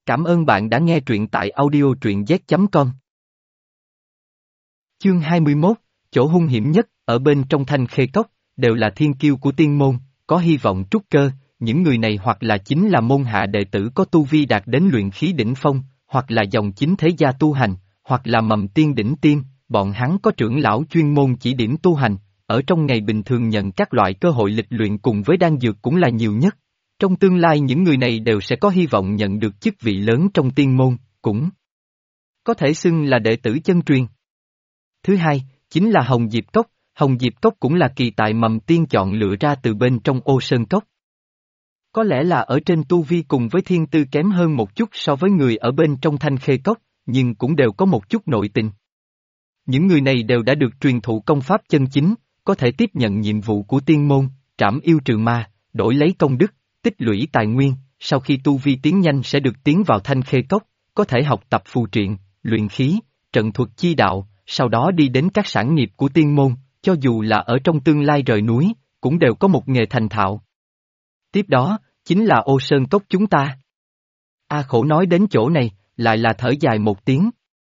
Cảm ơn bạn đã nghe truyện tại audio truyện z.com. Chương 21, chỗ hung hiểm nhất, ở bên trong Thanh Khê Cốc, đều là thiên kiêu của tiên môn, có hy vọng trúc cơ, những người này hoặc là chính là môn hạ đệ tử có tu vi đạt đến luyện khí đỉnh phong, hoặc là dòng chính thế gia tu hành, hoặc là mầm tiên đỉnh tiêm, bọn hắn có trưởng lão chuyên môn chỉ điểm tu hành, ở trong ngày bình thường nhận các loại cơ hội lịch luyện cùng với đan dược cũng là nhiều nhất. Trong tương lai những người này đều sẽ có hy vọng nhận được chức vị lớn trong tiên môn, cũng có thể xưng là đệ tử chân truyền. Thứ hai, chính là Hồng Diệp Cốc, Hồng Diệp Cốc cũng là kỳ tài mầm tiên chọn lựa ra từ bên trong Ô Sơn Cốc. Có lẽ là ở trên tu vi cùng với thiên tư kém hơn một chút so với người ở bên trong Thanh Khê Cốc, nhưng cũng đều có một chút nội tình. Những người này đều đã được truyền thụ công pháp chân chính, có thể tiếp nhận nhiệm vụ của tiên môn, trảm yêu trừ ma, đổi lấy công đức, tích lũy tài nguyên, sau khi tu vi tiến nhanh sẽ được tiến vào Thanh Khê Cốc, có thể học tập phù triện, luyện khí, trận thuật chi đạo, sau đó đi đến các sản nghiệp của tiên môn, cho dù là ở trong tương lai rời núi, cũng đều có một nghề thành thạo. Tiếp đó, chính là Ô Sơn Cốc chúng ta. A Khổ nói đến chỗ này, lại là thở dài một tiếng.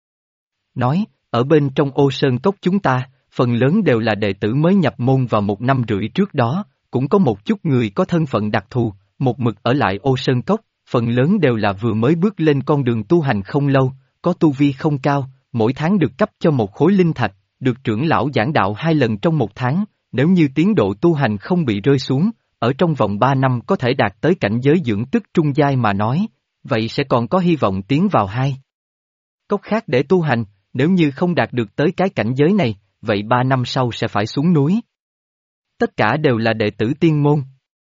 Nói, ở bên trong Ô Sơn Cốc chúng ta, phần lớn đều là đệ tử mới nhập môn vào 1 năm rưỡi trước đó, cũng có một chút người có thân phận đặc thù, một mực ở lại Ô Sơn Cốc, phần lớn đều là vừa mới bước lên con đường tu hành không lâu, có tu vi không cao, mỗi tháng được cấp cho một khối linh thạch, được trưởng lão giảng đạo 2 lần trong 1 tháng, nếu như tiến độ tu hành không bị rơi xuống, ở trong vòng 3 năm có thể đạt tới cảnh giới dưỡng tức trung giai mà nói, vậy sẽ còn có hy vọng tiến vào 2 cốc khác để tu hành, nếu như không đạt được tới cái cảnh giới này, vậy 3 năm sau sẽ phải xuống núi. Tất cả đều là đệ tử tiên môn.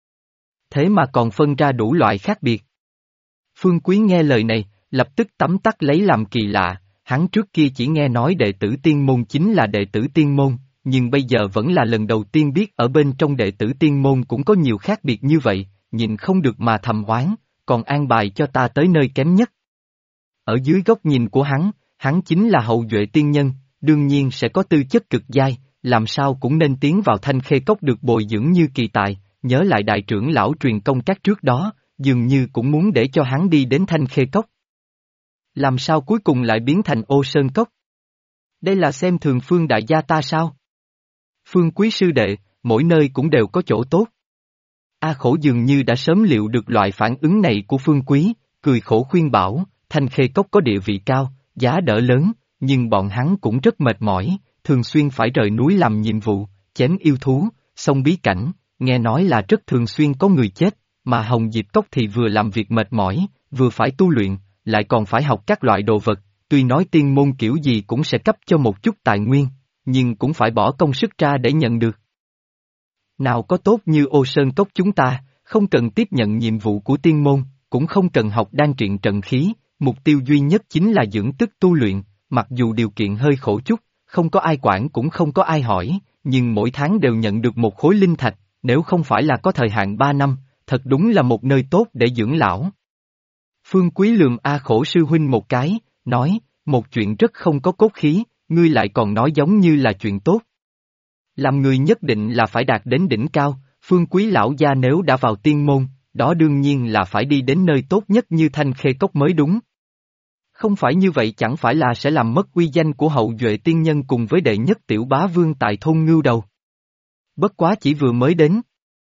Thế mà còn phân ra đủ loại khác biệt. Phương Quý nghe lời này, lập tức tấm tắc lấy làm kỳ lạ, hắn trước kia chỉ nghe nói đệ tử tiên môn chính là đệ tử tiên môn, nhưng bây giờ vẫn là lần đầu tiên biết ở bên trong đệ tử tiên môn cũng có nhiều khác biệt như vậy, nhìn không được mà thầm oán, còn an bài cho ta tới nơi kém nhất. Ở dưới góc nhìn của hắn chính là hậu duệ tiên nhân, đương nhiên sẽ có tư chất cực giai, làm sao cũng nên tiến vào Thanh Khê Cốc được bồi dưỡng như kỳ tài, nhớ lại đại trưởng lão truyền công các trước đó, dường như cũng muốn để cho hắn đi đến Thanh Khê Cốc. Làm sao cuối cùng lại biến thành Ô Sơn Cốc? Đây là xem thường Phương đại gia ta sao? Phương Quý sư đệ, mỗi nơi cũng đều có chỗ tốt. A Khổ dường như đã sớm liệu được loại phản ứng này của Phương Quý, cười khổ khuyên bảo, Thanh Khê Cốc có địa vị cao, giá đỡ lớn, nhưng bọn hắn cũng rất mệt mỏi, thường xuyên phải rời núi làm nhiệm vụ, chém yêu thú, xông bí cảnh, nghe nói là rất thường xuyên có người chết, mà Hồng Diệp Cốc thì vừa làm việc mệt mỏi, vừa phải tu luyện, lại còn phải học các loại đồ vật, tuy nói tiên môn kiểu gì cũng sẽ cấp cho một chút tài nguyên, nhưng cũng phải bỏ công sức ra để nhận được. Nào có tốt như Ô Sơn Cốc chúng ta, không cần tiếp nhận nhiệm vụ của tiên môn, cũng không cần học đan truyện trận khí, mục tiêu duy nhất chính là dưỡng tức tu luyện, mặc dù điều kiện hơi khổ chút, không có ai quản cũng không có ai hỏi, nhưng mỗi tháng đều nhận được một khối linh thạch, nếu không phải là có thời hạn 3 năm, thật đúng là một nơi tốt để dưỡng lão. Phương Quý lườm A Khổ sư huynh một cái, nói, một chuyện rất không có cốt khí, ngươi lại còn nói giống như là chuyện tốt. Làm người nhất định là phải đạt đến đỉnh cao, Phương Quý lão gia nếu đã vào tiên môn, đó đương nhiên là phải đi đến nơi tốt nhất như Thanh Khê Cốc mới đúng. Không phải như vậy chẳng phải là sẽ làm mất uy danh của hậu duệ tiên nhân cùng với đệ nhất tiểu bá vương tại thôn Ngưu Đầu. Bất quá chỉ vừa mới đến.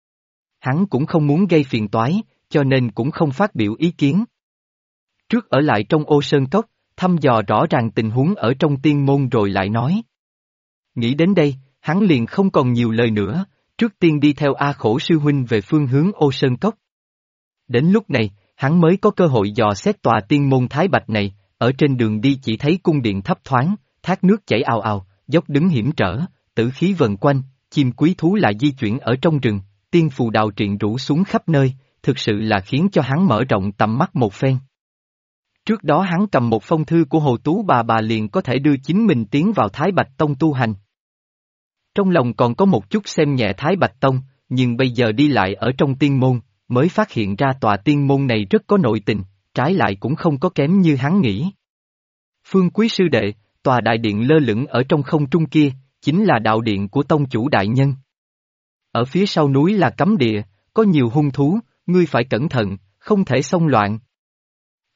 Hắn cũng không muốn gây phiền toái, cho nên cũng không phát biểu ý kiến. Trước ở lại trong Ô Sơn Cốc, thăm dò rõ ràng tình huống ở trong tiên môn rồi lại nói. Nghĩ đến đây, hắn liền không còn nhiều lời nữa, trước tiên đi theo A Khổ sư huynh về phương hướng Ô Sơn Cốc. Đến lúc này, hắn mới có cơ hội dò xét tòa tiên môn Thái Bạch này, ở trên đường đi chỉ thấy cung điện thấp thoáng, thác nước chảy ào ào, dốc đứng hiểm trở, tử khí vần quanh, chim quý thú lại di chuyển ở trong rừng, tiên phù đào triện rủ xuống khắp nơi, thực sự là khiến cho hắn mở rộng tầm mắt một phen. Trước đó hắn cầm một phong thư của Hồ Tú bà liền có thể đưa chính mình tiến vào Thái Bạch Tông tu hành. Trong lòng còn có một chút xem nhẹ Thái Bạch Tông, nhưng bây giờ đi lại ở trong tiên môn, mới phát hiện ra tòa tiên môn này rất có nội tình, trái lại cũng không có kém như hắn nghĩ. Phương Quý sư đệ, tòa đại điện lơ lửng ở trong không trung kia, chính là đạo điện của tông chủ đại nhân. Ở phía sau núi là cấm địa, có nhiều hung thú, ngươi phải cẩn thận, không thể xông loạn.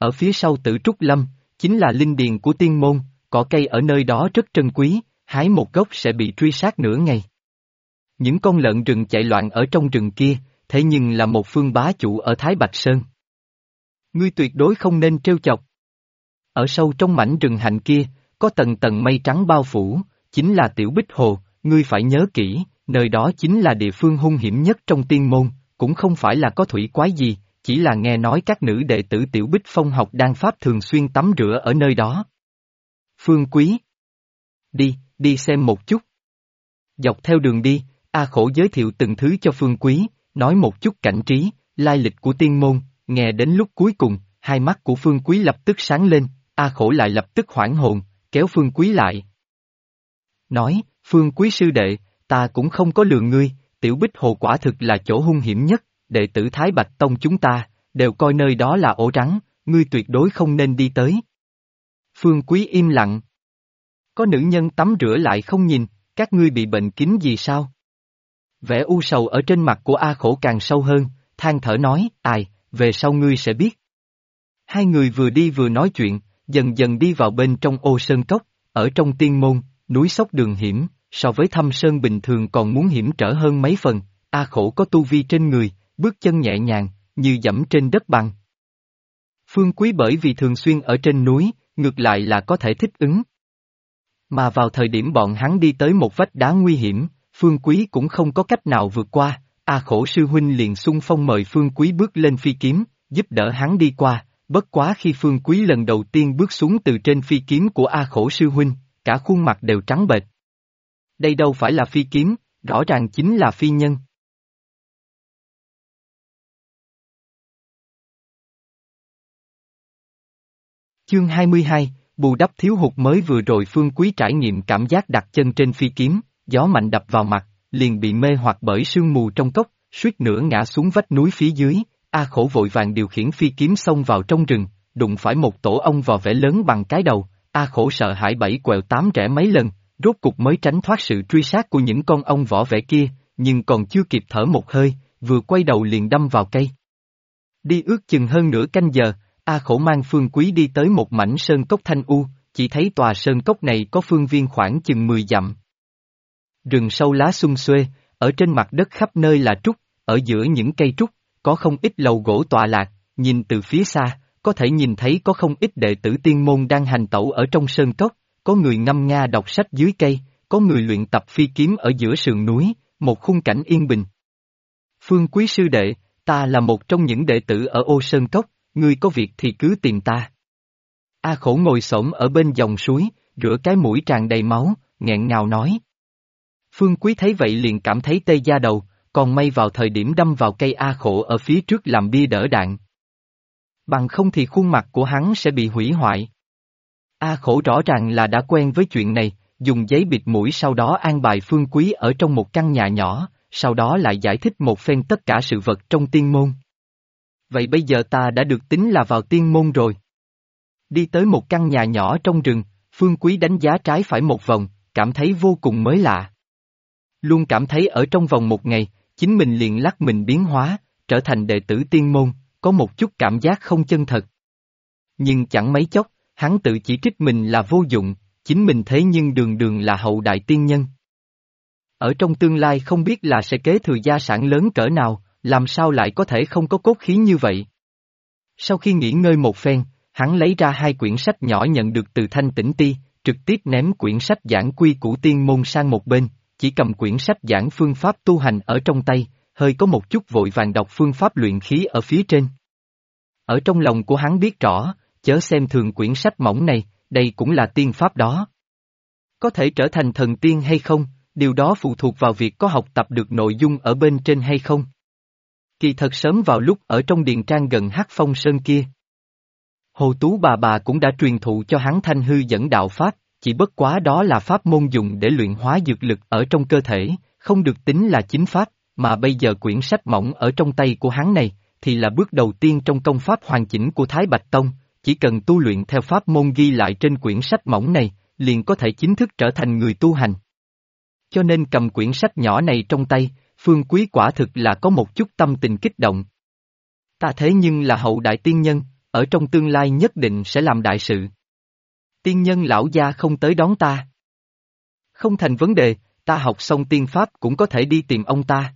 Ở phía sau Tử Trúc Lâm, chính là linh điền của tiên môn, cỏ cây ở nơi đó rất trân quý, hái một gốc sẽ bị truy sát nửa ngày. Những con lợn rừng chạy loạn ở trong rừng kia, thế nhưng là một phương bá chủ ở Thái Bạch Sơn. Ngươi tuyệt đối không nên trêu chọc. Ở sâu trong mảnh rừng hạnh kia, có tầng tầng mây trắng bao phủ, chính là Tiểu Bích Hồ, ngươi phải nhớ kỹ, nơi đó chính là địa phương hung hiểm nhất trong tiên môn, cũng không phải là có thủy quái gì, chỉ là nghe nói các nữ đệ tử Tiểu Bích Phong học đan pháp thường xuyên tắm rửa ở nơi đó. Phương Quý. Đi xem một chút. Dọc theo đường đi, A Khổ giới thiệu từng thứ cho Phương Quý, nói một chút cảnh trí, lai lịch của tiên môn, nghe đến lúc cuối cùng, hai mắt của Phương Quý lập tức sáng lên, A Khổ lại lập tức hoảng hồn, kéo Phương Quý lại. Nói, Phương Quý sư đệ, ta cũng không có lừa ngươi, Tiểu Bích Hồ quả thực là chỗ hung hiểm nhất, đệ tử Thái Bạch Tông chúng ta, đều coi nơi đó là ổ rắn, ngươi tuyệt đối không nên đi tới. Phương Quý im lặng. Có nữ nhân tắm rửa lại không nhìn, các ngươi bị bệnh kín gì sao? Vẻ u sầu ở trên mặt của A Khổ càng sâu hơn, than thở nói, về sau ngươi sẽ biết. Hai người vừa đi vừa nói chuyện, dần dần đi vào bên trong ô sơn cốc, ở trong tiên môn, núi sóc đường hiểm, so với thâm sơn bình thường còn muốn hiểm trở hơn mấy phần, A Khổ có tu vi trên người, bước chân nhẹ nhàng, như dẫm trên đất bằng. Phương Quý bởi vì thường xuyên ở trên núi, ngược lại là có thể thích ứng. Mà vào thời điểm bọn hắn đi tới một vách đá nguy hiểm, Phương Quý cũng không có cách nào vượt qua, A Khổ sư huynh liền xung phong mời Phương Quý bước lên phi kiếm, giúp đỡ hắn đi qua, bất quá khi Phương Quý lần đầu tiên bước xuống từ trên phi kiếm của A Khổ sư huynh, cả khuôn mặt đều trắng bệch. Đây đâu phải là phi kiếm, rõ ràng chính là phi nhân. Chương 22, bù đắp thiếu hụt mới vừa rồi Phương Quý trải nghiệm cảm giác đặt chân trên phi kiếm, gió mạnh đập vào mặt, liền bị mê hoặc bởi sương mù trong cốc, suýt nữa ngã xuống vách núi phía dưới, A Khổ vội vàng điều khiển phi kiếm xông vào trong rừng, đụng phải một tổ ong vò vẽ lớn bằng cái đầu, A Khổ sợ hãi bảy quẹo tám rẽ mấy lần, rốt cục mới tránh thoát sự truy sát của những con ong vỏ vẽ kia, nhưng còn chưa kịp thở một hơi, vừa quay đầu liền đâm vào cây. Đi ước chừng hơn nửa canh giờ, A Khổ mang Phương Quý đi tới một mảnh sơn cốc thanh u, chỉ thấy tòa sơn cốc này có phương viên khoảng chừng 10 dặm. Rừng sâu lá xum xuê, ở trên mặt đất khắp nơi là trúc, ở giữa những cây trúc, có không ít lầu gỗ tọa lạc, nhìn từ phía xa, có thể nhìn thấy có không ít đệ tử tiên môn đang hành tẩu ở trong sơn cốc, có người ngâm nga đọc sách dưới cây, có người luyện tập phi kiếm ở giữa sườn núi, một khung cảnh yên bình. Phương Quý sư đệ, ta là một trong những đệ tử ở ô sơn cốc, ngươi có việc thì cứ tìm ta. A Khổ ngồi xổm ở bên dòng suối, rửa cái mũi tràn đầy máu, nghẹn ngào nói. Phương Quý thấy vậy liền cảm thấy tê da đầu, còn may vào thời điểm đâm vào cây A Khổ ở phía trước làm bia đỡ đạn. Bằng không thì khuôn mặt của hắn sẽ bị hủy hoại. A Khổ rõ ràng là đã quen với chuyện này, dùng giấy bịt mũi sau đó an bài Phương Quý ở trong một căn nhà nhỏ, sau đó lại giải thích một phen tất cả sự vật trong tiên môn. Vậy bây giờ ta đã được tính là vào tiên môn rồi. Đi tới một căn nhà nhỏ trong rừng, Phương Quý đánh giá trái phải một vòng, cảm thấy vô cùng mới lạ. Luôn cảm thấy ở trong vòng một ngày, chính mình liền lắc mình biến hóa, trở thành đệ tử tiên môn, có một chút cảm giác không chân thật. Nhưng chẳng mấy chốc, hắn tự chỉ trích mình là vô dụng, chính mình thế nhưng đường đường là hậu đại tiên nhân. Ở trong tương lai không biết là sẽ kế thừa gia sản lớn cỡ nào, làm sao lại có thể không có cốt khí như vậy. Sau khi nghỉ ngơi một phen, hắn lấy ra hai quyển sách nhỏ nhận được từ Thanh Tĩnh Ti, trực tiếp ném quyển sách giảng quy củ tiên môn sang một bên, chỉ cầm quyển sách giảng phương pháp tu hành ở trong tay, hơi có một chút vội vàng đọc phương pháp luyện khí ở phía trên. Ở trong lòng của hắn biết rõ, chớ xem thường quyển sách mỏng này, đây cũng là tiên pháp đó. Có thể trở thành thần tiên hay không, điều đó phụ thuộc vào việc có học tập được nội dung ở bên trên hay không. Kỳ thật sớm vào lúc ở trong điền trang gần Hắc Phong Sơn kia, Hồ Tú bà cũng đã truyền thụ cho hắn Thanh Hư Dẫn Đạo Pháp, chỉ bất quá đó là pháp môn dùng để luyện hóa dược lực ở trong cơ thể, không được tính là chính pháp, mà bây giờ quyển sách mỏng ở trong tay của hắn này, thì là bước đầu tiên trong công pháp hoàn chỉnh của Thái Bạch Tông, chỉ cần tu luyện theo pháp môn ghi lại trên quyển sách mỏng này, liền có thể chính thức trở thành người tu hành. Cho nên cầm quyển sách nhỏ này trong tay, Phương Quý quả thực là có một chút tâm tình kích động. Ta thế nhưng là hậu đại tiên nhân, ở trong tương lai nhất định sẽ làm đại sự. Tiên nhân lão gia không tới đón ta. Không thành vấn đề, ta học xong tiên pháp cũng có thể đi tìm ông ta.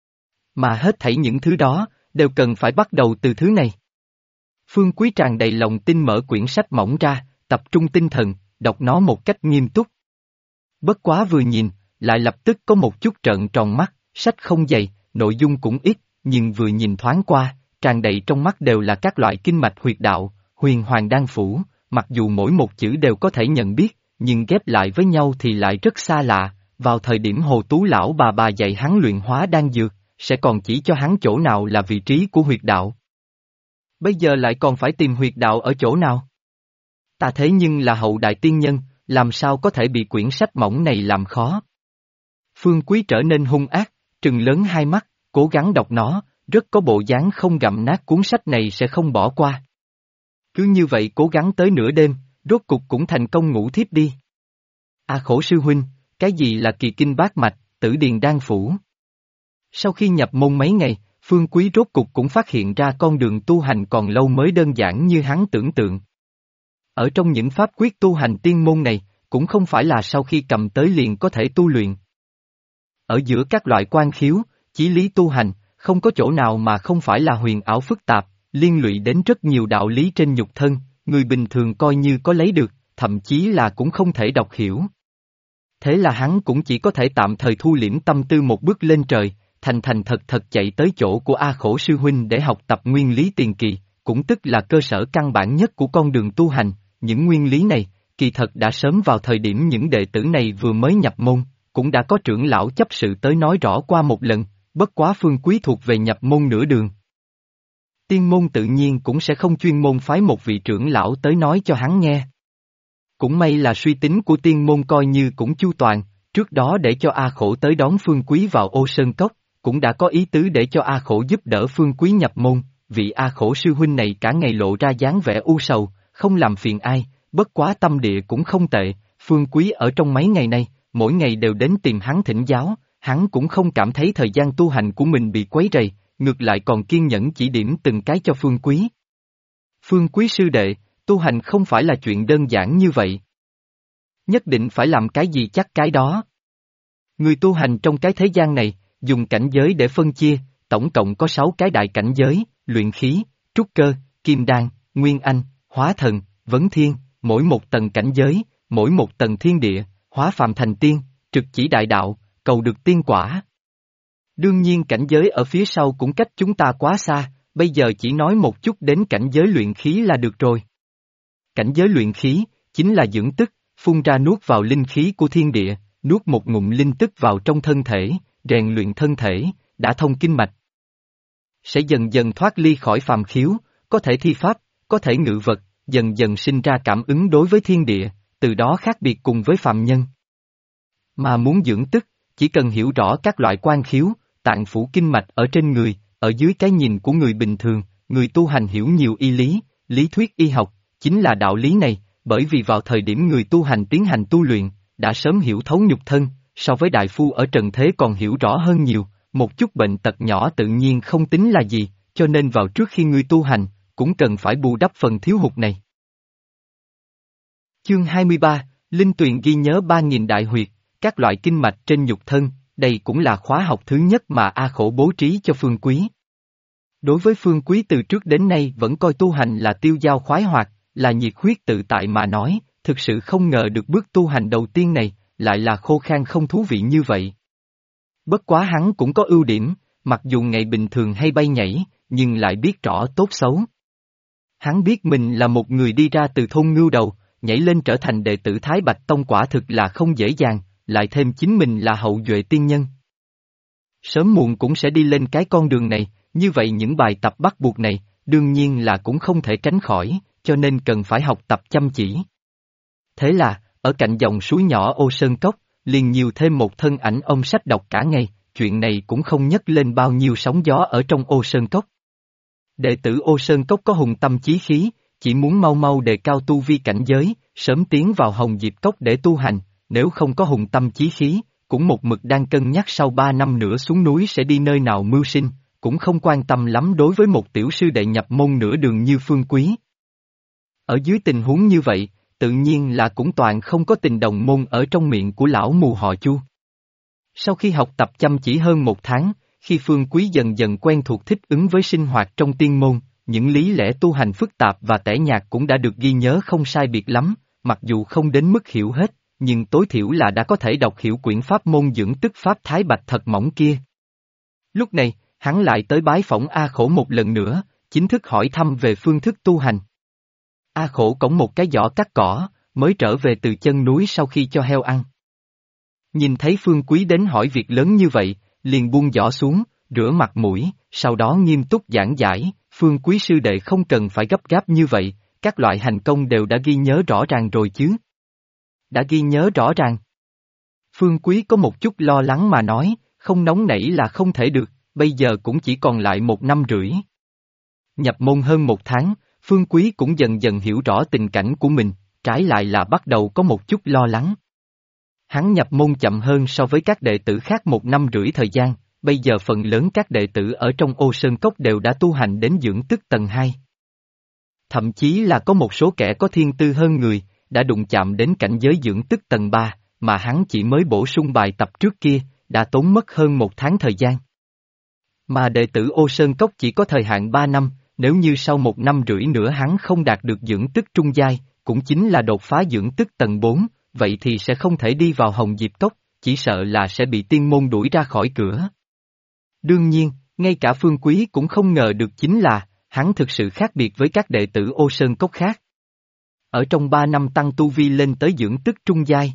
Mà hết thảy những thứ đó, đều cần phải bắt đầu từ thứ này. Phương Quý tràn đầy lòng tin mở quyển sách mỏng ra, tập trung tinh thần, đọc nó một cách nghiêm túc. Bất quá vừa nhìn, lại lập tức có một chút trợn tròn mắt, sách không dày, nội dung cũng ít, nhưng vừa nhìn thoáng qua, tràn đầy trong mắt đều là các loại kinh mạch huyệt đạo, huyền hoàng đan phủ, mặc dù mỗi một chữ đều có thể nhận biết, nhưng ghép lại với nhau thì lại rất xa lạ, vào thời điểm Hồ Tú lão bà dạy hắn luyện hóa đan dược, sẽ còn chỉ cho hắn chỗ nào là vị trí của huyệt đạo. Bây giờ lại còn phải tìm huyệt đạo ở chỗ nào? Ta thế nhưng là hậu đại tiên nhân, làm sao có thể bị quyển sách mỏng này làm khó? Phương Quý trở nên hung ác, trừng lớn hai mắt, cố gắng đọc nó, rất có bộ dáng không gặm nát cuốn sách này sẽ không bỏ qua. Cứ như vậy cố gắng tới nửa đêm, rốt cục cũng thành công ngủ thiếp đi. Khổ sư huynh, cái gì là kỳ kinh bát mạch, tử điền đan phủ? Sau khi nhập môn mấy ngày, Phương Quý rốt cục cũng phát hiện ra con đường tu hành còn lâu mới đơn giản như hắn tưởng tượng. Ở trong những pháp quyết tu hành tiên môn này, cũng không phải là sau khi cầm tới liền có thể tu luyện. Ở giữa các loại quan khiếu, chí lý tu hành, không có chỗ nào mà không phải là huyền ảo phức tạp, liên lụy đến rất nhiều đạo lý trên nhục thân, người bình thường coi như có lấy được, thậm chí là cũng không thể đọc hiểu. Thế là hắn cũng chỉ có thể tạm thời thu liễm tâm tư một bước lên trời, thành thật chạy tới chỗ của Khổ sư huynh để học tập nguyên lý tiền kỳ, cũng tức là cơ sở căn bản nhất của con đường tu hành. Những nguyên lý này, kỳ thật đã sớm vào thời điểm những đệ tử này vừa mới nhập môn, cũng đã có trưởng lão chấp sự tới nói rõ qua một lần, bất quá Phương Quý thuộc về nhập môn nửa đường. Tiên môn tự nhiên cũng sẽ không chuyên môn phái một vị trưởng lão tới nói cho hắn nghe. Cũng may là suy tính của tiên môn coi như cũng chu toàn, trước đó để cho Khổ tới đón Phương Quý vào Ô Sơn Cốc, cũng đã có ý tứ để cho Khổ giúp đỡ Phương Quý nhập môn, vị Khổ sư huynh này cả ngày lộ ra dáng vẻ u sầu, không làm phiền ai, bất quá tâm địa cũng không tệ, Phương Quý ở trong mấy ngày nay, mỗi ngày đều đến tìm hắn thỉnh giáo, hắn cũng không cảm thấy thời gian tu hành của mình bị quấy rầy, ngược lại còn kiên nhẫn chỉ điểm từng cái cho Phương Quý. Phương Quý sư đệ, tu hành không phải là chuyện đơn giản như vậy. Nhất định phải làm cái gì chắc cái đó. Người tu hành trong cái thế gian này, dùng cảnh giới để phân chia, tổng cộng có 6 cái đại cảnh giới, luyện khí, trúc cơ, kim đan, nguyên anh, hóa thần, vấn thiên, mỗi một tầng cảnh giới, mỗi một tầng thiên địa, hóa phàm thành tiên, trực chỉ đại đạo, cầu được tiên quả. Đương nhiên cảnh giới ở phía sau cũng cách chúng ta quá xa, bây giờ chỉ nói một chút đến cảnh giới luyện khí là được rồi. Cảnh giới luyện khí, chính là dưỡng tức, phun ra nuốt vào linh khí của thiên địa, nuốt một ngụm linh tức vào trong thân thể, rèn luyện thân thể, đã thông kinh mạch. Sẽ dần dần thoát ly khỏi phàm khiếu, có thể thi pháp, có thể ngự vật, dần dần sinh ra cảm ứng đối với thiên địa, từ đó khác biệt cùng với phàm nhân. Mà muốn dưỡng tức, chỉ cần hiểu rõ các loại quan khiếu, tạng phủ kinh mạch ở trên người, ở dưới cái nhìn của người bình thường, người tu hành hiểu nhiều y lý, lý thuyết y học, chính là đạo lý này, bởi vì vào thời điểm người tu hành tiến hành tu luyện, đã sớm hiểu thấu nhục thân, so với đại phu ở trần thế còn hiểu rõ hơn nhiều, một chút bệnh tật nhỏ tự nhiên không tính là gì, cho nên vào trước khi ngươi tu hành, cũng cần phải bù đắp phần thiếu hụt này. Chương 23, Linh Tuyền ghi nhớ 3.000 đại huyệt, các loại kinh mạch trên nhục thân, đây cũng là khóa học thứ nhất mà Khổ bố trí cho Phương Quý. Đối với Phương Quý từ trước đến nay vẫn coi tu hành là tiêu dao khoái hoạt, là nhiệt huyết tự tại mà nói, thực sự không ngờ được bước tu hành đầu tiên này, lại là khô khan không thú vị như vậy. Bất quá hắn cũng có ưu điểm, mặc dù ngày bình thường hay bay nhảy, nhưng lại biết rõ tốt xấu. Hắn biết mình là một người đi ra từ thôn Ngưu Đầu, nhảy lên trở thành đệ tử Thái Bạch Tông quả thực là không dễ dàng, lại thêm chính mình là hậu duệ tiên nhân. Sớm muộn cũng sẽ đi lên cái con đường này, như vậy những bài tập bắt buộc này, đương nhiên là cũng không thể tránh khỏi, cho nên cần phải học tập chăm chỉ. Thế là, ở cạnh dòng suối nhỏ Ô Sơn Cốc, liền nhiều thêm một thân ảnh ông sách đọc cả ngày, chuyện này cũng không nhấc lên bao nhiêu sóng gió ở trong Ô Sơn Cốc. Đệ tử Ô Sơn Cốc có hùng tâm chí khí, chỉ muốn mau mau đề cao tu vi cảnh giới, sớm tiến vào Hồng Diệp Cốc để tu hành, nếu không có hùng tâm chí khí, cũng một mực đang cân nhắc sau 3 năm nữa xuống núi sẽ đi nơi nào mưu sinh, cũng không quan tâm lắm đối với một tiểu sư đệ nhập môn nửa đường như Phương Quý. Ở dưới tình huống như vậy, tự nhiên là cũng toàn không có tình đồng môn ở trong miệng của lão mù họ Chu. Sau khi học tập chăm chỉ hơn 1 tháng, khi Phương Quý dần dần quen thuộc thích ứng với sinh hoạt trong tiên môn, những lý lẽ tu hành phức tạp và tẻ nhạt cũng đã được ghi nhớ không sai biệt lắm, mặc dù không đến mức hiểu hết, nhưng tối thiểu là đã có thể đọc hiểu quyển pháp môn dưỡng tức pháp Thái Bạch thật mỏng kia. Lúc này, hắn lại tới bái phỏng A Khổ một lần nữa, chính thức hỏi thăm về phương thức tu hành. A Khổ cõng một cái giỏ cắt cỏ, mới trở về từ chân núi sau khi cho heo ăn. Nhìn thấy Phương Quý đến hỏi việc lớn như vậy, liền buông giỏ xuống, rửa mặt mũi, sau đó nghiêm túc giảng giải, Phương Quý sư đệ không cần phải gấp gáp như vậy, các loại hành công đều đã ghi nhớ rõ ràng rồi chứ. Đã ghi nhớ rõ ràng. Phương Quý có một chút lo lắng mà nói, không nóng nảy là không thể được, bây giờ cũng chỉ còn lại 1 năm rưỡi. Nhập môn hơn 1 tháng, Phương Quý cũng dần dần hiểu rõ tình cảnh của mình, trái lại là bắt đầu có một chút lo lắng. Hắn nhập môn chậm hơn so với các đệ tử khác 1 năm rưỡi thời gian, bây giờ phần lớn các đệ tử ở trong Ô Sơn Cốc đều đã tu hành đến dưỡng tức tầng 2. Thậm chí là có một số kẻ có thiên tư hơn người, đã đụng chạm đến cảnh giới dưỡng tức tầng 3, mà hắn chỉ mới bổ sung bài tập trước kia, đã tốn mất hơn 1 tháng thời gian. Mà đệ tử Ô Sơn Cốc chỉ có thời hạn 3 năm, nếu như sau 1 năm rưỡi nữa hắn không đạt được dưỡng tức trung giai, cũng chính là đột phá dưỡng tức tầng 4, vậy thì sẽ không thể đi vào Hồng Diệp Cốc, chỉ sợ là sẽ bị tiên môn đuổi ra khỏi cửa. Đương nhiên, ngay cả Phương Quý cũng không ngờ được chính là, hắn thực sự khác biệt với các đệ tử Ô Sơn Cốc khác. Ở trong 3 năm tăng tu vi lên tới dưỡng tức trung giai.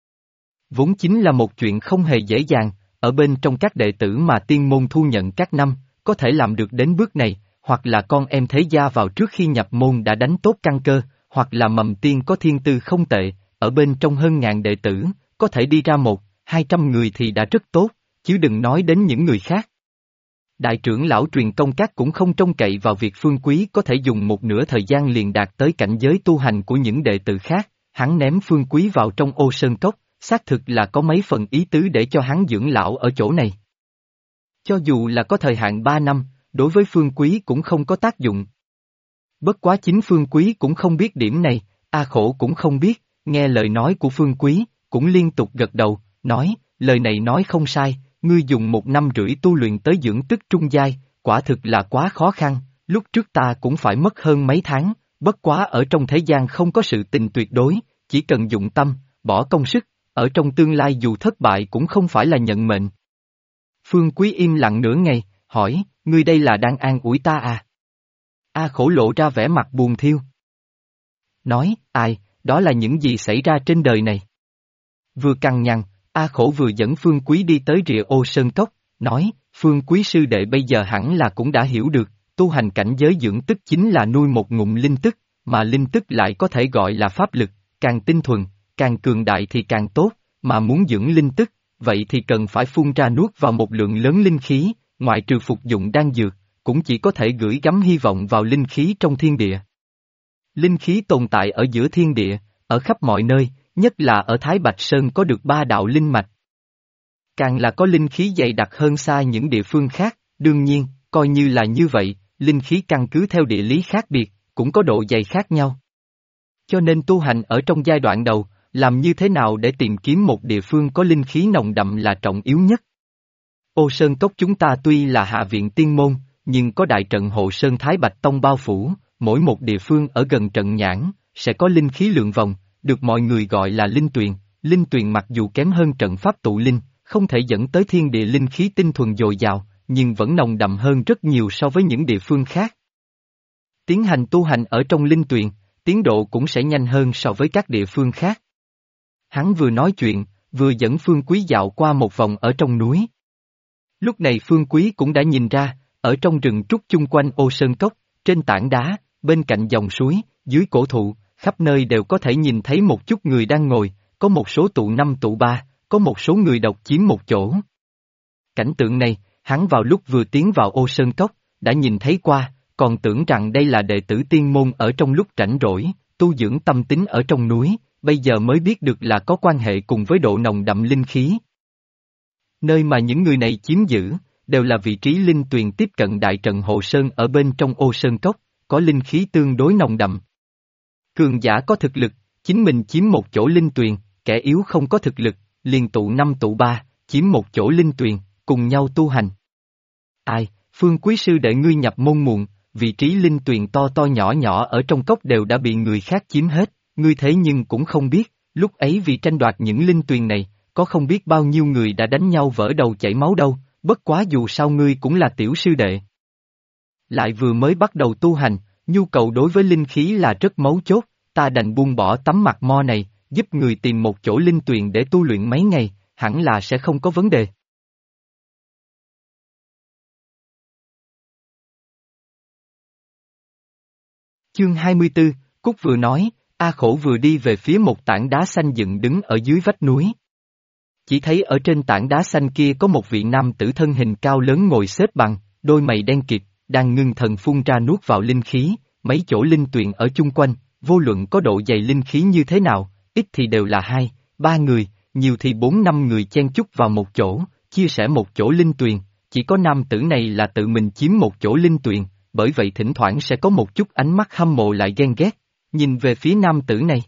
Vốn chính là một chuyện không hề dễ dàng, ở bên trong các đệ tử mà tiên môn thu nhận các năm, có thể làm được đến bước này, hoặc là con em thế gia vào trước khi nhập môn đã đánh tốt căn cơ, hoặc là mầm tiên có thiên tư không tệ, ở bên trong hơn ngàn đệ tử, có thể đi ra 100-200 người thì đã rất tốt, chứ đừng nói đến những người khác. Đại trưởng lão truyền công các cũng không trông cậy vào việc Phương Quý có thể dùng 1/2 thời gian liền đạt tới cảnh giới tu hành của những đệ tử khác, hắn ném Phương Quý vào trong Ô Sơn Cốc, xác thực là có mấy phần ý tứ để cho hắn dưỡng lão ở chỗ này. Cho dù là có thời hạn 3 năm, đối với Phương Quý cũng không có tác dụng. Bất quá chính Phương Quý cũng không biết điểm này, A Khổ cũng không biết, nghe lời nói của Phương Quý, cũng liên tục gật đầu, nói, lời này nói không sai, ngươi dùng 1 năm rưỡi tu luyện tới dưỡng tức trung giai, quả thực là quá khó khăn, lúc trước ta cũng phải mất hơn mấy tháng, bất quá ở trong thế gian không có sự tình tuyệt đối, chỉ cần dụng tâm, bỏ công sức, ở trong tương lai dù thất bại cũng không phải là nhận mệnh. Phương Quý im lặng nửa ngày, hỏi, ngươi đây là đang an ủi ta à? A Khổ lộ ra vẻ mặt buồn thiêu. Nói, ai, đó là những gì xảy ra trên đời này. Vừa cằn nhằn, A Khổ vừa dẫn Phương Quý đi tới rìa Ô Sơn Cốc, nói, Phương Quý sư đệ bây giờ hẳn là cũng đã hiểu được, tu hành cảnh giới dưỡng tức chính là nuôi một ngụm linh tức, mà linh tức lại có thể gọi là pháp lực, càng tinh thuần, càng cường đại thì càng tốt, mà muốn dưỡng linh tức, vậy thì cần phải phun ra nuốt vào một lượng lớn linh khí, ngoại trừ phục dụng đan dược, cũng chỉ có thể gửi gắm hy vọng vào linh khí trong thiên địa. Linh khí tồn tại ở giữa thiên địa, ở khắp mọi nơi, nhất là ở Thái Bạch Sơn có được 3 đạo linh mạch. Càng là có linh khí dày đặc hơn xa những địa phương khác, đương nhiên, coi như là như vậy, linh khí căn cứ theo địa lý khác biệt, cũng có độ dày khác nhau. Cho nên tu hành ở trong giai đoạn đầu, làm như thế nào để tìm kiếm một địa phương có linh khí nồng đậm là trọng yếu nhất. Ô Sơn Cốc chúng ta tuy là hạ viện tiên môn, nhưng có đại trận hộ Sơn Thái Bạch Tông bao phủ, mỗi một địa phương ở gần trận nhãn, sẽ có linh khí lượng vòng, được mọi người gọi là linh tuyền mặc dù kém hơn trận pháp tụ linh, không thể dẫn tới thiên địa linh khí tinh thuần dồi dào, nhưng vẫn nồng đậm hơn rất nhiều so với những địa phương khác. Tiến hành tu hành ở trong linh tuyền, tiến độ cũng sẽ nhanh hơn so với các địa phương khác. Hắn vừa nói chuyện, vừa dẫn Phương Quý dạo qua một vòng ở trong núi. Lúc này Phương Quý cũng đã nhìn ra, ở trong rừng trúc chung quanh Ô Sơn Cốc, trên tảng đá, bên cạnh dòng suối, dưới cổ thụ, khắp nơi đều có thể nhìn thấy một chút người đang ngồi, có một số tụ 5 tụ 3, có một số người độc chiếm một chỗ. Cảnh tượng này, hắn vào lúc vừa tiến vào Ô Sơn Cốc, đã nhìn thấy qua, còn tưởng rằng đây là đệ tử tiên môn ở trong lúc rảnh rỗi, tu dưỡng tâm tính ở trong núi, bây giờ mới biết được là có quan hệ cùng với độ nồng đậm linh khí. Nơi mà những người này chiếm giữ, đều là vị trí linh tuyền tiếp cận đại trận hộ sơn ở bên trong ô sơn cốc, có linh khí tương đối nồng đậm. Cường giả có thực lực, chính mình chiếm một chỗ linh tuyền, kẻ yếu không có thực lực, liền tụ năm tụ ba, chiếm một chỗ linh tuyền, cùng nhau tu hành. Ai, Phương quý sư đệ ngươi nhập môn muộn, vị trí linh tuyền to to nhỏ nhỏ ở trong cốc đều đã bị người khác chiếm hết, ngươi thế nhưng cũng không biết, lúc ấy vì tranh đoạt những linh tuyền này, có không biết bao nhiêu người đã đánh nhau vỡ đầu chảy máu đâu, bất quá dù sao ngươi cũng là tiểu sư đệ. Lại vừa mới bắt đầu tu hành, nhu cầu đối với linh khí là rất mấu chốt, ta đành buông bỏ tấm mặt mo này, giúp người tìm một chỗ linh tuyền để tu luyện mấy ngày, hẳn là sẽ không có vấn đề. Chương 24, Cúc vừa nói, A Khổ vừa đi về phía một tảng đá xanh dựng đứng ở dưới vách núi. Chỉ thấy ở trên tảng đá xanh kia có một vị nam tử thân hình cao lớn ngồi xếp bằng, đôi mày đen kịt, đang ngưng thần phun ra nuốt vào linh khí, mấy chỗ linh tuyền ở chung quanh, vô luận có độ dày linh khí như thế nào, ít thì đều là 2, 3 người, nhiều thì 4, 5 người chen chúc vào một chỗ, chia sẻ một chỗ linh tuyền, chỉ có nam tử này là tự mình chiếm một chỗ linh tuyền, bởi vậy thỉnh thoảng sẽ có một chút ánh mắt hâm mộ lại ghen ghét, nhìn về phía nam tử này.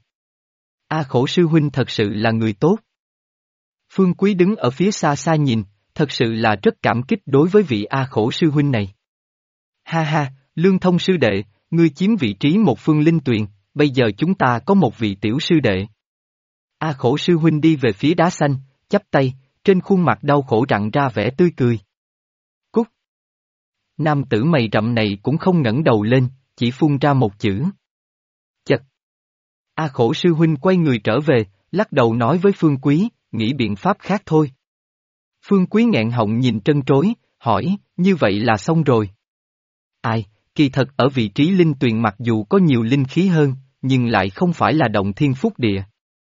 A Khổ sư huynh thật sự là người tốt. Phương Quý đứng ở phía xa xa nhìn, thật sự là rất cảm kích đối với vị A Khổ sư huynh này. Ha ha, Lương Thông sư đệ, ngươi chiếm vị trí một phương linh tuyền, bây giờ chúng ta có một vị tiểu sư đệ. A Khổ sư huynh đi về phía đá xanh, chắp tay, trên khuôn mặt đau khổ rạng ra vẻ tươi cười. Cúc. Nam tử mày rậm này cũng không ngẩng đầu lên, chỉ phun ra một chữ. Chật. A Khổ sư huynh quay người trở về, lắc đầu nói với Phương Quý, nghĩ biện pháp khác thôi. Phương Quý nghẹn họng nhìn trân trối, hỏi, như vậy là xong rồi. Ai, kỳ thật ở vị trí linh tuyền mặc dù có nhiều linh khí hơn, nhưng lại không phải là động thiên phúc địa.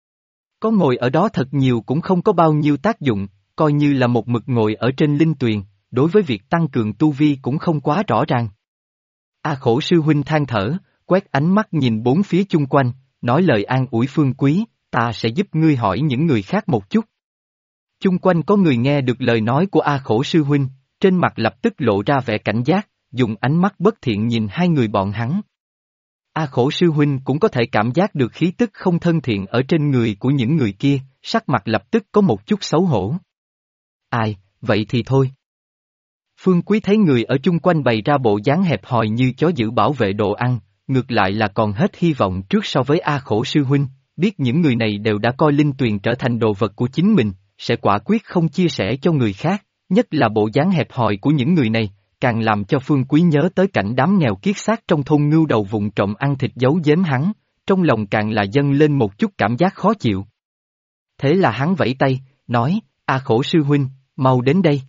Có ngồi ở đó thật nhiều cũng không có bao nhiêu tác dụng, coi như là một mực ngồi ở trên linh tuyền, đối với việc tăng cường tu vi cũng không quá rõ ràng. A Khổ sư huynh than thở, quét ánh mắt nhìn bốn phía chung quanh, nói lời an ủi Phương Quý, ta sẽ giúp ngươi hỏi những người khác một chút. Chung quanh có người nghe được lời nói của A Khổ sư huynh, trên mặt lập tức lộ ra vẻ cảnh giác, dùng ánh mắt bất thiện nhìn hai người bọn hắn. A Khổ sư huynh cũng có thể cảm giác được khí tức không thân thiện ở trên người của những người kia, sắc mặt lập tức có một chút xấu hổ. Ai, vậy thì thôi. Phương Quý thấy người ở chung quanh bày ra bộ dáng hẹp hòi như chó giữ bảo vệ đồ ăn, ngược lại là còn hết hy vọng trước so với A Khổ sư huynh, biết những người này đều đã coi linh tuyền trở thành đồ vật của chính mình, sẽ quả quyết không chia sẻ cho người khác, nhất là bộ dáng hẹp hòi của những người này, càng làm cho Phương Quý nhớ tới cảnh đám nghèo kiết xác trong thôn ngưu đầu vụng trộm ăn thịt giấu giếm hắn, trong lòng càng là dâng lên một chút cảm giác khó chịu. Thế là hắn vẫy tay, nói, A Khổ sư huynh, mau đến đây.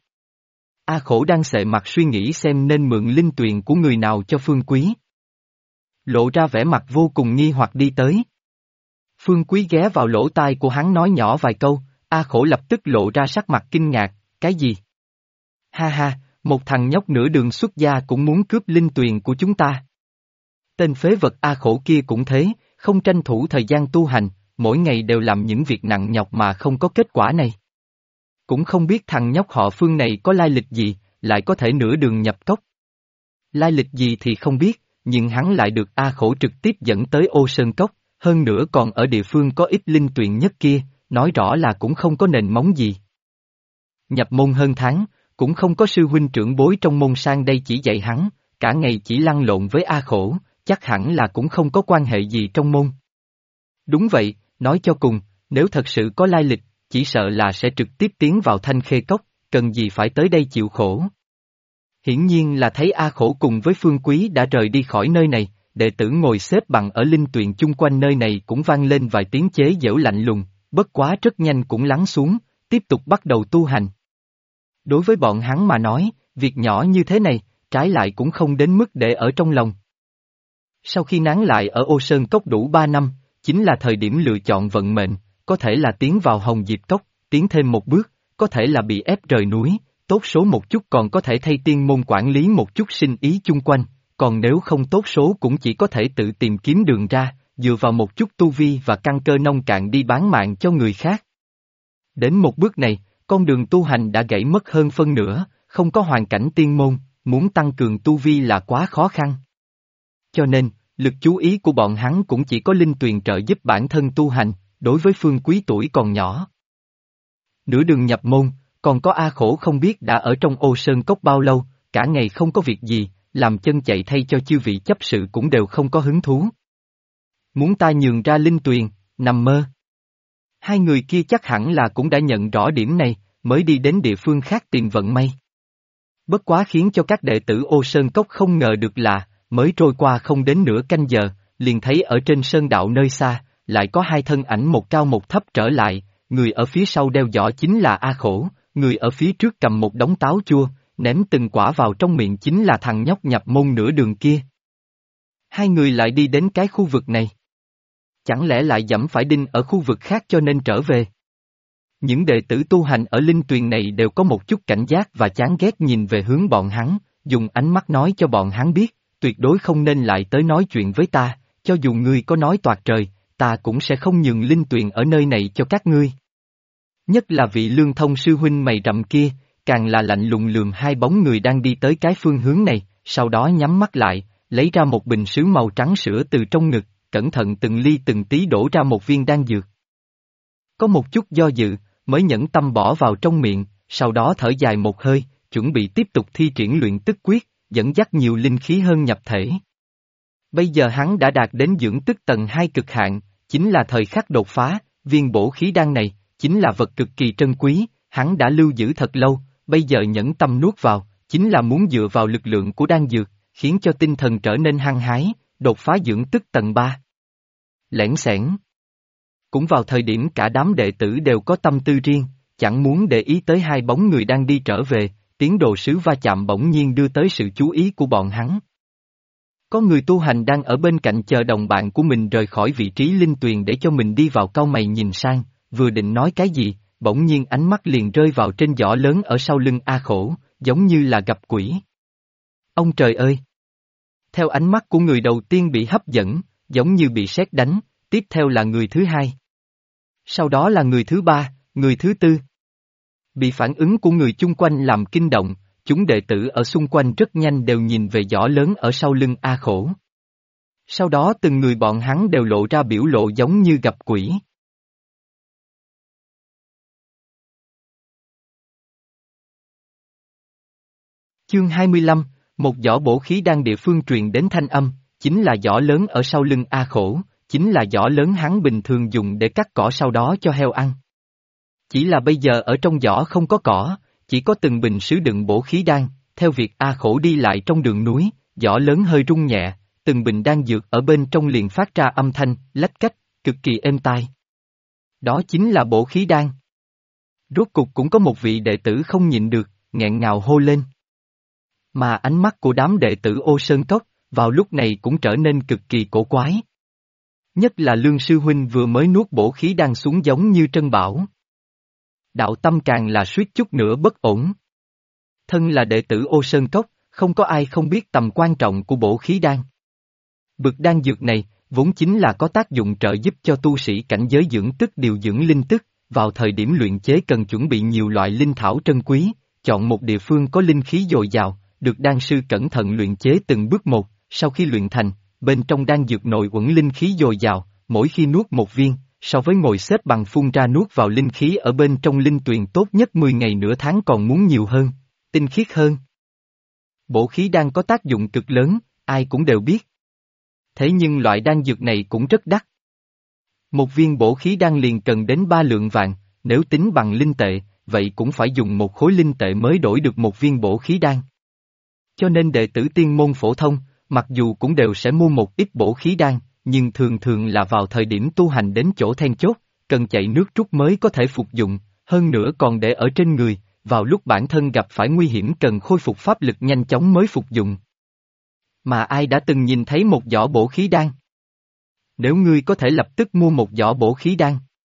A Khổ đang xệ mặt suy nghĩ xem nên mượn linh tuyền của người nào cho Phương Quý. Lộ ra vẻ mặt vô cùng nghi hoặc đi tới. Phương Quý ghé vào lỗ tai của hắn nói nhỏ vài câu, A Khổ lập tức lộ ra sắc mặt kinh ngạc, cái gì? Ha ha, một thằng nhóc nửa đường xuất gia cũng muốn cướp linh tuyền của chúng ta. Tên phế vật A Khổ kia cũng thế, không tranh thủ thời gian tu hành, mỗi ngày đều làm những việc nặng nhọc mà không có kết quả này. Cũng không biết thằng nhóc họ Phương này có lai lịch gì, lại có thể nửa đường nhập cốc. Lai lịch gì thì không biết, nhưng hắn lại được A Khổ trực tiếp dẫn tới Ô Sơn Cốc, hơn nữa còn ở địa phương có ít linh tuyền nhất kia, nói rõ là cũng không có nền móng gì. Nhập môn hơn tháng, cũng không có sư huynh trưởng bối trong môn sang đây chỉ dạy hắn, cả ngày chỉ lăn lộn với A Khổ, chắc hẳn là cũng không có quan hệ gì trong môn. Đúng vậy, nói cho cùng, nếu thật sự có lai lịch, chỉ sợ là sẽ trực tiếp tiến vào Thanh Khê Cốc, cần gì phải tới đây chịu khổ. Hiển nhiên là thấy A Khổ cùng với Phương Quý đã rời đi khỏi nơi này, đệ tử ngồi xếp bằng ở linh tuyền chung quanh nơi này cũng vang lên vài tiếng chế giễu lạnh lùng, bất quá rất nhanh cũng lắng xuống, tiếp tục bắt đầu tu hành. Đối với bọn hắn mà nói, việc nhỏ như thế này, trái lại cũng không đến mức để ở trong lòng. Sau khi nán lại ở Ô Sơn Cốc đủ 3 năm, chính là thời điểm lựa chọn vận mệnh, có thể là tiến vào Hồng Diệp Cốc, tiến thêm một bước, có thể là bị ép rời núi, tốt số một chút còn có thể thay tiên môn quản lý một chút sinh ý chung quanh, còn nếu không tốt số cũng chỉ có thể tự tìm kiếm đường ra, dựa vào một chút tu vi và căn cơ nông cạn đi bán mạng cho người khác. Đến một bước này, con đường tu hành đã gãy mất hơn phân nửa, không có hoàn cảnh tiên môn, muốn tăng cường tu vi là quá khó khăn. Cho nên, lực chú ý của bọn hắn cũng chỉ có linh tuyền trợ giúp bản thân tu hành, đối với Phương Quý tuổi còn nhỏ. Nửa đường nhập môn, còn có A Khổ không biết đã ở trong Ô Sơn Cốc bao lâu, cả ngày không có việc gì, làm chân chạy thay cho chư vị chấp sự cũng đều không có hứng thú. Muốn ta nhường ra linh tuyền, nằm mơ. Hai người kia chắc hẳn là cũng đã nhận rõ điểm này, mới đi đến địa phương khác tìm vận may. Bất quá khiến cho các đệ tử Ô Sơn Cốc không ngờ được là, mới trôi qua không đến nửa canh giờ, liền thấy ở trên sơn đạo nơi xa, lại có hai thân ảnh một cao một thấp trở lại, người ở phía sau đeo giỏ chính là A Khổ, người ở phía trước cầm một đống táo chua, ném từng quả vào trong miệng chính là thằng nhóc nhập môn nửa đường kia. Hai người lại đi đến cái khu vực này. Chẳng lẽ lại dẫm phải đinh ở khu vực khác cho nên trở về? Những đệ tử tu hành ở linh tuyền này đều có một chút cảnh giác và chán ghét nhìn về hướng bọn hắn, dùng ánh mắt nói cho bọn hắn biết, tuyệt đối không nên lại tới nói chuyện với ta, cho dù ngươi có nói toạc trời, ta cũng sẽ không nhường linh tuyền ở nơi này cho các ngươi. Nhất là vị Lương Thông sư huynh mày rậm kia, càng là lạnh lùng lườm hai bóng người đang đi tới cái phương hướng này, sau đó nhắm mắt lại, lấy ra một bình sứ màu trắng sữa từ trong ngực, cẩn thận từng ly từng tí đổ ra một viên đan dược. Có một chút do dự, mới nhẫn tâm bỏ vào trong miệng, sau đó thở dài một hơi, chuẩn bị tiếp tục thi triển luyện tức quyết, dẫn dắt nhiều linh khí hơn nhập thể. Bây giờ hắn đã đạt đến dưỡng tức tầng 2 cực hạn, chính là thời khắc đột phá, viên bổ khí đan này, chính là vật cực kỳ trân quý, hắn đã lưu giữ thật lâu, bây giờ nhẫn tâm nuốt vào, chính là muốn dựa vào lực lượng của đan dược, khiến cho tinh thần trở nên hăng hái, đột phá dưỡng tức tầng 3. Lẻn xẻn. Cũng vào thời điểm cả đám đệ tử đều có tâm tư riêng, chẳng muốn để ý tới hai bóng người đang đi trở về, tiếng đồ sứ va chạm bỗng nhiên đưa tới sự chú ý của bọn hắn. Có người tu hành đang ở bên cạnh chờ đồng bạn của mình rời khỏi vị trí linh tuyền để cho mình đi vào, cau mày nhìn sang, vừa định nói cái gì, bỗng nhiên ánh mắt liền rơi vào trên giỏ lớn ở sau lưng A Khổ, giống như là gặp quỷ. Ông trời ơi! Theo ánh mắt của người đầu tiên bị hấp dẫn, giống như bị sét đánh, tiếp theo là người thứ hai. Sau đó là người thứ ba, người thứ tư. Bị phản ứng của người chung quanh làm kinh động, chúng đệ tử ở xung quanh rất nhanh đều nhìn về giỏ lớn ở sau lưng A Khổ. Sau đó từng người bọn hắn đều lộ ra biểu lộ giống như gặp quỷ. Chương 25, một giỏ bổ khí đan địa phương truyền đến thanh âm, chính là giỏ lớn ở sau lưng A Khổ, chính là giỏ lớn hắn bình thường dùng để cắt cỏ sau đó cho heo ăn. Chỉ là bây giờ ở trong giỏ không có cỏ, chỉ có từng bình sứ đựng bổ khí đan, theo việc A Khổ đi lại trong đường núi, giỏ lớn hơi rung nhẹ, từng bình đan dược ở bên trong liền phát ra âm thanh, lách cách, cực kỳ êm tai. Đó chính là bổ khí đan. Rốt cục cũng có một vị đệ tử không nhịn được, nghẹn ngào hô lên. Mà ánh mắt của đám đệ tử Ô Sơn Cốc, vào lúc này cũng trở nên cực kỳ cổ quái. Nhất là Lương Sư Huynh vừa mới nuốt bổ khí đan xuống giống như trân bảo. Đạo tâm càng là suýt chút nữa bất ổn. Thân là đệ tử Ô Sơn Cốc, không có ai không biết tầm quan trọng của bổ khí đan. Bực đan dược này, vốn chính là có tác dụng trợ giúp cho tu sĩ cảnh giới dưỡng tức điều dưỡng linh tức, vào thời điểm luyện chế cần chuẩn bị nhiều loại linh thảo trân quý, chọn một địa phương có linh khí dồi dào, được đan sư cẩn thận luyện chế từng bước một, sau khi luyện thành, bên trong đan dược nội uẩn linh khí dồi dào, mỗi khi nuốt một viên, so với ngồi xếp bằng phun ra nuốt vào linh khí ở bên trong linh tuyền tốt nhất 10 ngày nửa tháng còn muốn nhiều hơn, tinh khiết hơn. Bổ khí đan có tác dụng cực lớn, ai cũng đều biết. Thế nhưng loại đan dược này cũng rất đắt. Một viên bổ khí đan liền cần đến 3 lượng vàng, nếu tính bằng linh tệ, vậy cũng phải dùng một khối linh tệ mới đổi được một viên bổ khí đan. Cho nên đệ tử tiên môn phổ thông, mặc dù cũng đều sẽ mua một ít bổ khí đan, nhưng thường thường là vào thời điểm tu hành đến chỗ then chốt, cần chạy nước rút mới có thể phục dụng, hơn nữa còn để ở trên người, vào lúc bản thân gặp phải nguy hiểm cần khôi phục pháp lực nhanh chóng mới phục dụng. Mà ai đã từng nhìn thấy một giỏ bổ khí đan? Nếu ngươi có thể lập tức mua một giỏ bổ khí đan,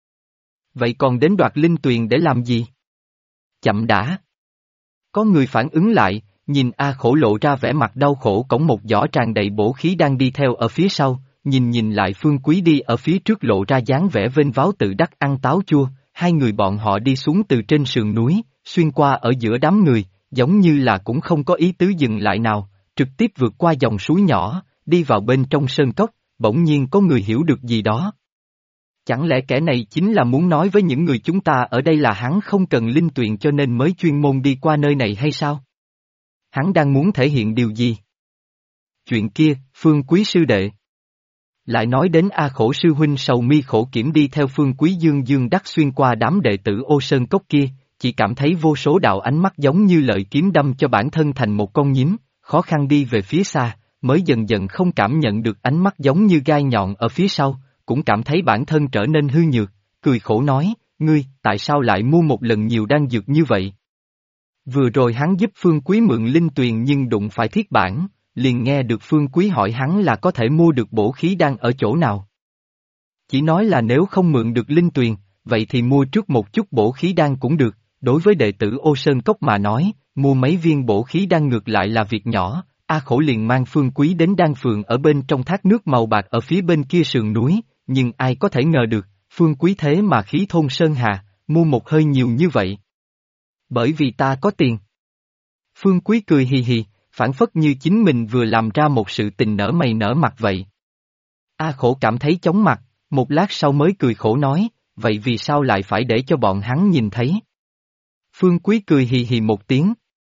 vậy còn đến đoạt linh tuyền để làm gì? Chậm đã. Có người phản ứng lại, nhìn A Khổ lộ ra vẻ mặt đau khổ cõng một giỏ tràn đầy bổ khí đang đi theo ở phía sau, nhìn lại Phương Quý đi ở phía trước lộ ra dáng vẻ vênh váo tự đắc ăn táo chua, hai người bọn họ đi xuống từ trên sườn núi, xuyên qua ở giữa đám người, giống như là cũng không có ý tứ dừng lại nào, trực tiếp vượt qua dòng suối nhỏ, đi vào bên trong sơn cốc, bỗng nhiên có người hiểu được gì đó. Chẳng lẽ kẻ này chính là muốn nói với những người chúng ta ở đây là hắn không cần linh tuyền cho nên mới chuyên môn đi qua nơi này hay sao? Hắn đang muốn thể hiện điều gì? Chuyện kia, Phương Quý sư đệ. Lại nói đến A Khổ sư huynh sầu mi khổ kiểm đi theo Phương Quý dương dương đắc xuyên qua đám đệ tử Ô Sơn Cốc kia, chỉ cảm thấy vô số đạo ánh mắt giống như lợi kiếm đâm cho bản thân thành một con nhím, khó khăn đi về phía xa, mới dần dần không cảm nhận được ánh mắt giống như gai nhọn ở phía sau, cũng cảm thấy bản thân trở nên hư nhược, cười khổ nói, ngươi, tại sao lại mua một lần nhiều đan dược như vậy? Vừa rồi hắn giúp Phương Quý mượn linh tuyền nhưng đụng phải thiết bản, liền nghe được Phương Quý hỏi hắn là có thể mua được bổ khí đan ở chỗ nào. Chỉ nói là nếu không mượn được linh tuyền, vậy thì mua trước một chút bổ khí đan cũng được, đối với đệ tử Ô Sơn Cốc mà nói, mua mấy viên bổ khí đan ngược lại là việc nhỏ, A Khổ liền mang Phương Quý đến đan phường ở bên trong thác nước màu bạc ở phía bên kia sườn núi, nhưng ai có thể ngờ được, Phương Quý thế mà khí thôn sơn hà, mua một hơi nhiều như vậy. Bởi vì ta có tiền. Phương Quý cười hì hì, phản phất như chính mình vừa làm ra một sự tình nở mày nở mặt vậy. A Khổ cảm thấy chóng mặt, một lát sau mới cười khổ nói, vậy vì sao lại phải để cho bọn hắn nhìn thấy? Phương Quý cười hì hì một tiếng.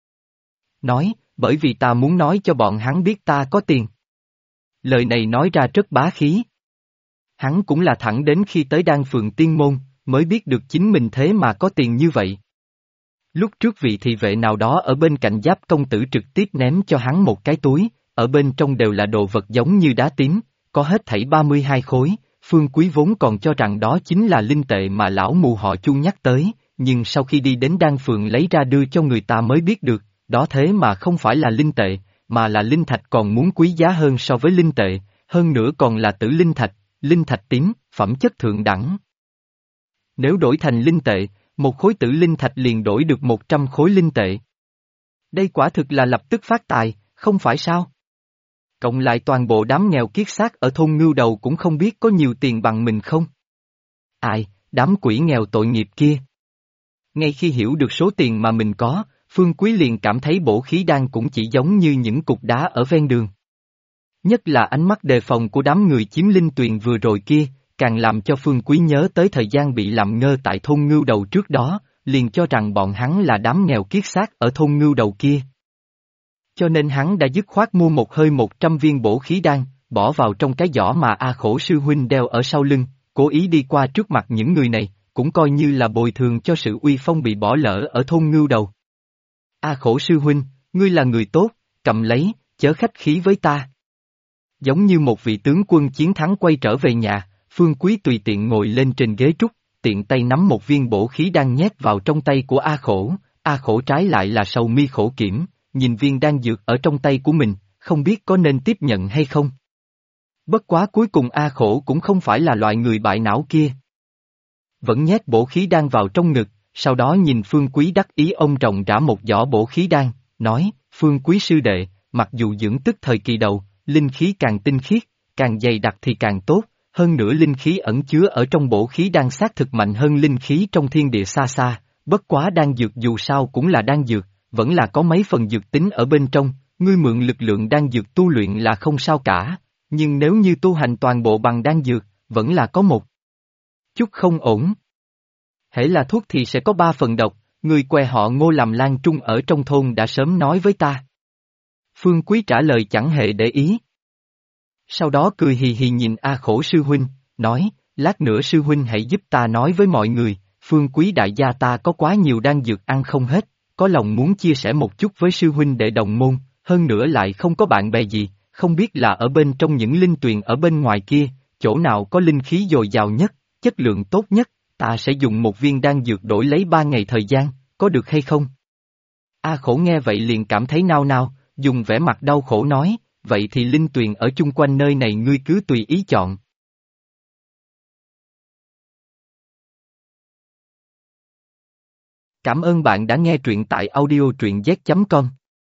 Nói, bởi vì ta muốn nói cho bọn hắn biết ta có tiền. Lời này nói ra rất bá khí. Hắn cũng là thẳng đến khi tới đan phường tiên môn, mới biết được chính mình thế mà có tiền như vậy. Lúc trước vị thị vệ nào đó ở bên cạnh Giáp công tử trực tiếp ném cho hắn một cái túi, ở bên trong đều là đồ vật giống như đá tím, có hết thảy 32 khối, Phương Quý vốn còn cho rằng đó chính là linh tệ mà lão mù họ Chu nhắc tới, nhưng sau khi đi đến đan phường lấy ra đưa cho người ta mới biết được, đó thế mà không phải là linh tệ, mà là linh thạch còn muốn quý giá hơn so với linh tệ, hơn nữa còn là tử linh thạch tím, phẩm chất thượng đẳng. Nếu đổi thành linh tệ, một khối tử linh thạch liền đổi được 100 khối linh tệ. Đây quả thực là lập tức phát tài, không phải sao? Cộng lại toàn bộ đám nghèo kiết xác ở thôn Ngưu Đầu cũng không biết có nhiều tiền bằng mình không? Ai, đám quỷ nghèo tội nghiệp kia. Ngay khi hiểu được số tiền mà mình có, Phương Quý liền cảm thấy bổ khí đan cũng chỉ giống như những cục đá ở ven đường. Nhất là ánh mắt đề phòng của đám người chiếm linh tuyền vừa rồi kia, càng làm cho Phương Quý nhớ tới thời gian bị làm ngơ tại thôn Ngưu Đầu trước đó, liền cho rằng bọn hắn là đám nghèo kiết xác ở thôn Ngưu Đầu kia. Cho nên hắn đã dứt khoát mua một hơi 100 viên bổ khí đan, bỏ vào trong cái giỏ mà A Khổ sư huynh đeo ở sau lưng, cố ý đi qua trước mặt những người này, cũng coi như là bồi thường cho sự uy phong bị bỏ lỡ ở thôn Ngưu Đầu. A Khổ sư huynh, ngươi là người tốt, cầm lấy, chớ khách khí với ta. Giống như một vị tướng quân chiến thắng quay trở về nhà, Phương Quý tùy tiện ngồi lên trên ghế trúc, tiện tay nắm một viên bổ khí đan nhét vào trong tay của A Khổ trái lại là sầu mi khổ kiểm, nhìn viên đan dược ở trong tay của mình, không biết có nên tiếp nhận hay không. Bất quá cuối cùng A Khổ cũng không phải là loại người bại não kia. Vẫn nhét bổ khí đan vào trong ngực, sau đó nhìn Phương Quý đắc ý ôm rộng rã một giỏ bổ khí đan, nói, Phương Quý sư đệ, mặc dù dưỡng tức thời kỳ đầu, linh khí càng tinh khiết, càng dày đặc thì càng tốt, hơn nữa linh khí ẩn chứa ở trong bổ khí đan xác thực mạnh hơn linh khí trong thiên địa xa xa, bất quá đan dược dù sao cũng là đan dược, vẫn là có mấy phần dược tính ở bên trong, ngươi mượn lực lượng đan dược tu luyện là không sao cả, nhưng nếu như tu hành toàn bộ bằng đan dược, vẫn là có một chút không ổn. Hễ là thuốc thì sẽ có 3 phần độc, người què họ Ngô làm Lan Trung ở trong thôn đã sớm nói với ta. Phương Quý trả lời chẳng hề để ý. Sau đó cười hì hì nhìn A Khổ sư huynh, nói, lát nữa sư huynh hãy giúp ta nói với mọi người, Phương Quý đại gia ta có quá nhiều đan dược ăn không hết, có lòng muốn chia sẻ một chút với sư huynh để đồng môn, hơn nữa lại không có bạn bè gì, không biết là ở bên trong những linh tuyền ở bên ngoài kia, chỗ nào có linh khí dồi dào nhất, chất lượng tốt nhất, ta sẽ dùng một viên đan dược đổi lấy 3 ngày thời gian, có được hay không? A Khổ nghe vậy liền cảm thấy nao nao, dùng vẻ mặt đau khổ nói, vậy thì linh tuyền ở chung quanh nơi này ngươi cứ tùy ý chọn. Cảm ơn bạn đã nghe truyện tại audio truyện z.com.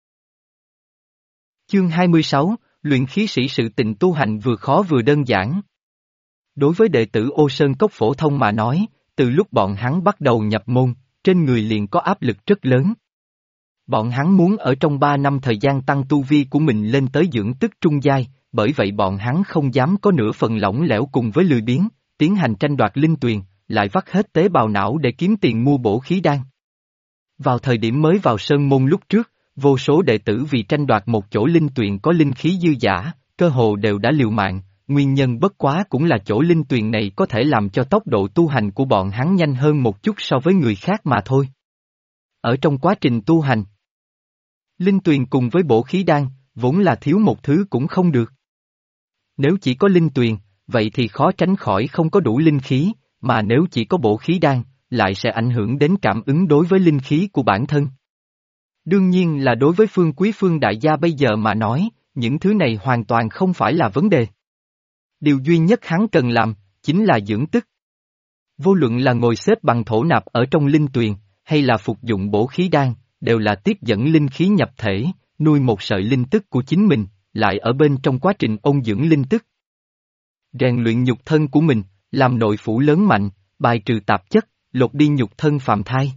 Chương 26, luyện khí sĩ sự tình tu hành vừa khó vừa đơn giản. Đối với đệ tử Ô Sơn Cốc phổ thông mà nói, từ lúc bọn hắn bắt đầu nhập môn, trên người liền có áp lực rất lớn. Bọn hắn muốn ở trong 3 năm thời gian tăng tu vi của mình lên tới dưỡng tức trung giai, bởi vậy bọn hắn không dám có nửa phần lỏng lẻo cùng với lười biếng, tiến hành tranh đoạt linh tuyền, lại vắt hết tế bào não để kiếm tiền mua bổ khí đan. Vào thời điểm mới vào sơn môn lúc trước, vô số đệ tử vì tranh đoạt một chỗ linh tuyền có linh khí dư dả, cơ hồ đều đã liều mạng, nguyên nhân bất quá cũng là chỗ linh tuyền này có thể làm cho tốc độ tu hành của bọn hắn nhanh hơn một chút so với người khác mà thôi. Ở trong quá trình tu hành, linh tuyền cùng với bổ khí đan, vốn là thiếu một thứ cũng không được. Nếu chỉ có linh tuyền, vậy thì khó tránh khỏi không có đủ linh khí, mà nếu chỉ có bổ khí đan, lại sẽ ảnh hưởng đến cảm ứng đối với linh khí của bản thân. Đương nhiên là đối với Phương đại gia bây giờ mà nói, những thứ này hoàn toàn không phải là vấn đề. Điều duy nhất hắn cần làm, chính là dưỡng tức. Vô luận là ngồi xếp bằng thổ nạp ở trong linh tuyền, hay là phục dụng bổ khí đan, đều là tiếp dẫn linh khí nhập thể, nuôi một sợi linh tức của chính mình, lại ở bên trong quá trình ôn dưỡng linh tức. Rèn luyện nhục thân của mình, làm nội phủ lớn mạnh, bài trừ tạp chất, lột đi nhục thân phạm thai.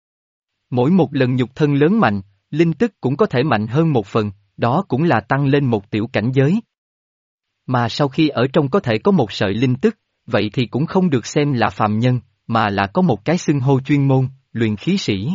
Mỗi một lần nhục thân lớn mạnh, linh tức cũng có thể mạnh hơn một phần, đó cũng là tăng lên một tiểu cảnh giới. Mà sau khi ở trong có thể có một sợi linh tức, vậy thì cũng không được xem là phàm nhân, mà là có một cái xưng hô chuyên môn, luyện khí sĩ.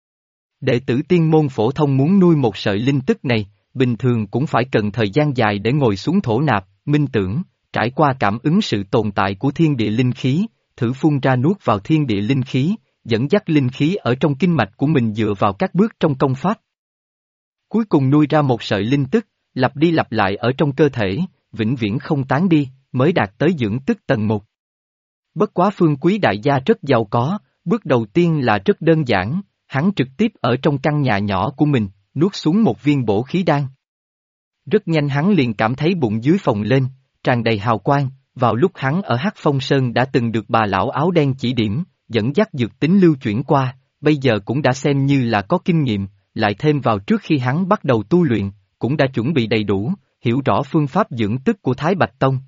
Đệ tử tiên môn phổ thông muốn nuôi một sợi linh tức này, bình thường cũng phải cần thời gian dài để ngồi xuống thổ nạp, minh tưởng, trải qua cảm ứng sự tồn tại của thiên địa linh khí, thử phun ra nuốt vào thiên địa linh khí, dẫn dắt linh khí ở trong kinh mạch của mình dựa vào các bước trong công pháp. Cuối cùng nuôi ra một sợi linh tức, lặp đi lặp lại ở trong cơ thể, vĩnh viễn không tán đi, mới đạt tới dưỡng tức tầng 1. Bất quá Phương Quý đại gia rất giàu có, bước đầu tiên là rất đơn giản, hắn trực tiếp ở trong căn nhà nhỏ của mình, nuốt xuống một viên bổ khí đan. Rất nhanh hắn liền cảm thấy bụng dưới phồng lên, tràn đầy hào quang, vào lúc hắn ở Hắc Phong Sơn đã từng được bà lão áo đen chỉ điểm, dẫn dắt dược tính lưu chuyển qua, bây giờ cũng đã xem như là có kinh nghiệm, lại thêm vào trước khi hắn bắt đầu tu luyện, cũng đã chuẩn bị đầy đủ, hiểu rõ phương pháp dưỡng tức của Thái Bạch Tông.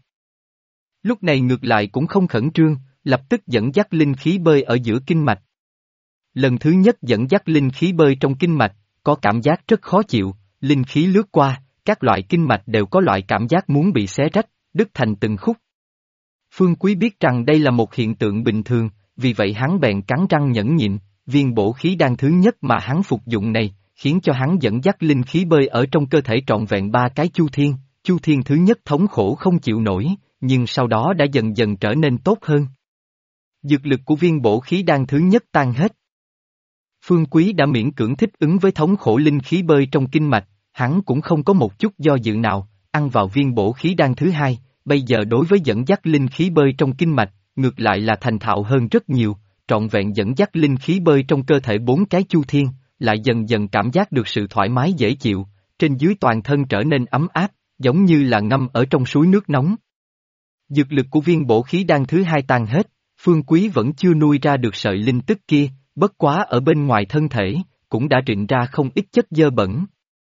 Lúc này ngược lại cũng không khẩn trương, lập tức dẫn dắt linh khí bơi ở giữa kinh mạch. Lần thứ nhất dẫn dắt linh khí bơi trong kinh mạch, có cảm giác rất khó chịu, linh khí lướt qua, các loại kinh mạch đều có loại cảm giác muốn bị xé rách, đứt thành từng khúc. Phương Quý biết rằng đây là một hiện tượng bình thường, vì vậy hắn bèn cắn răng nhẫn nhịn, viên bổ khí đan thứ nhất mà hắn phục dụng này, khiến cho hắn dẫn dắt linh khí bơi ở trong cơ thể trọn vẹn 3 cái chu thiên thứ nhất thống khổ không chịu nổi, nhưng sau đó đã dần dần trở nên tốt hơn. Dược lực của viên bổ khí đan thứ nhất tan hết. Phương Quý đã miễn cưỡng thích ứng với thống khổ linh khí bơi trong kinh mạch, hắn cũng không có một chút do dự nào, ăn vào viên bổ khí đan thứ hai, bây giờ đối với dẫn dắt linh khí bơi trong kinh mạch, ngược lại là thành thạo hơn rất nhiều, trọn vẹn dẫn dắt linh khí bơi trong cơ thể 4 cái chu thiên, lại dần dần cảm giác được sự thoải mái dễ chịu, trên dưới toàn thân trở nên ấm áp, giống như là ngâm ở trong suối nước nóng. Dược lực của viên bổ khí đan thứ hai tan hết, Phương Quý vẫn chưa nuôi ra được sợi linh tức kia, bất quá ở bên ngoài thân thể, cũng đã rịn ra không ít chất dơ bẩn.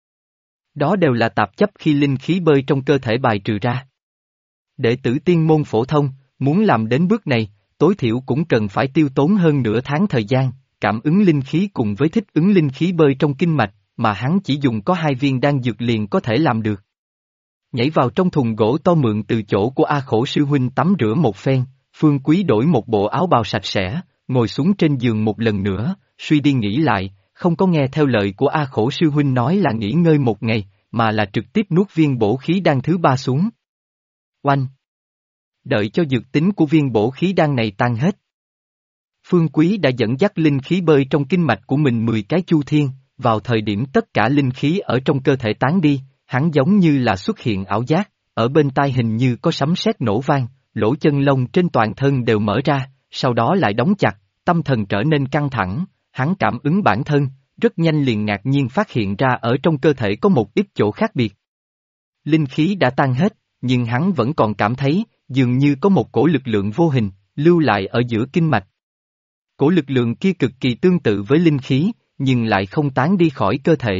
Đó đều là tạp chấp khi linh khí bơi trong cơ thể bài trừ ra. Đệ tử tiên môn phổ thông, muốn làm đến bước này, tối thiểu cũng cần phải tiêu tốn hơn nửa tháng thời gian, cảm ứng linh khí cùng với thích ứng linh khí bơi trong kinh mạch, mà hắn chỉ dùng có 2 viên đan dược liền có thể làm được. Nhảy vào trong thùng gỗ to mượn từ chỗ của A Khổ sư huynh tắm rửa một phen, Phương Quý đổi một bộ áo bào sạch sẽ, ngồi xuống trên giường một lần nữa, suy đi nghĩ lại, không có nghe theo lời của A Khổ sư huynh nói là nghỉ ngơi một ngày, mà là trực tiếp nuốt viên bổ khí đan thứ 3 xuống. Oanh! Đợi cho dược tính của viên bổ khí đan này tan hết. Phương Quý đã dẫn dắt linh khí bơi trong kinh mạch của mình 10 cái chu thiên, vào thời điểm tất cả linh khí ở trong cơ thể tán đi, hắn giống như là xuất hiện ảo giác, ở bên tai hình như có sấm sét nổ vang, lỗ chân lông trên toàn thân đều mở ra, sau đó lại đóng chặt, tâm thần trở nên căng thẳng, hắn cảm ứng bản thân, rất nhanh liền ngạc nhiên phát hiện ra ở trong cơ thể có một ít chỗ khác biệt. Linh khí đã tan hết, nhưng hắn vẫn còn cảm thấy, dường như có một cổ lực lượng vô hình, lưu lại ở giữa kinh mạch. Cổ lực lượng kia cực kỳ tương tự với linh khí, nhưng lại không tán đi khỏi cơ thể.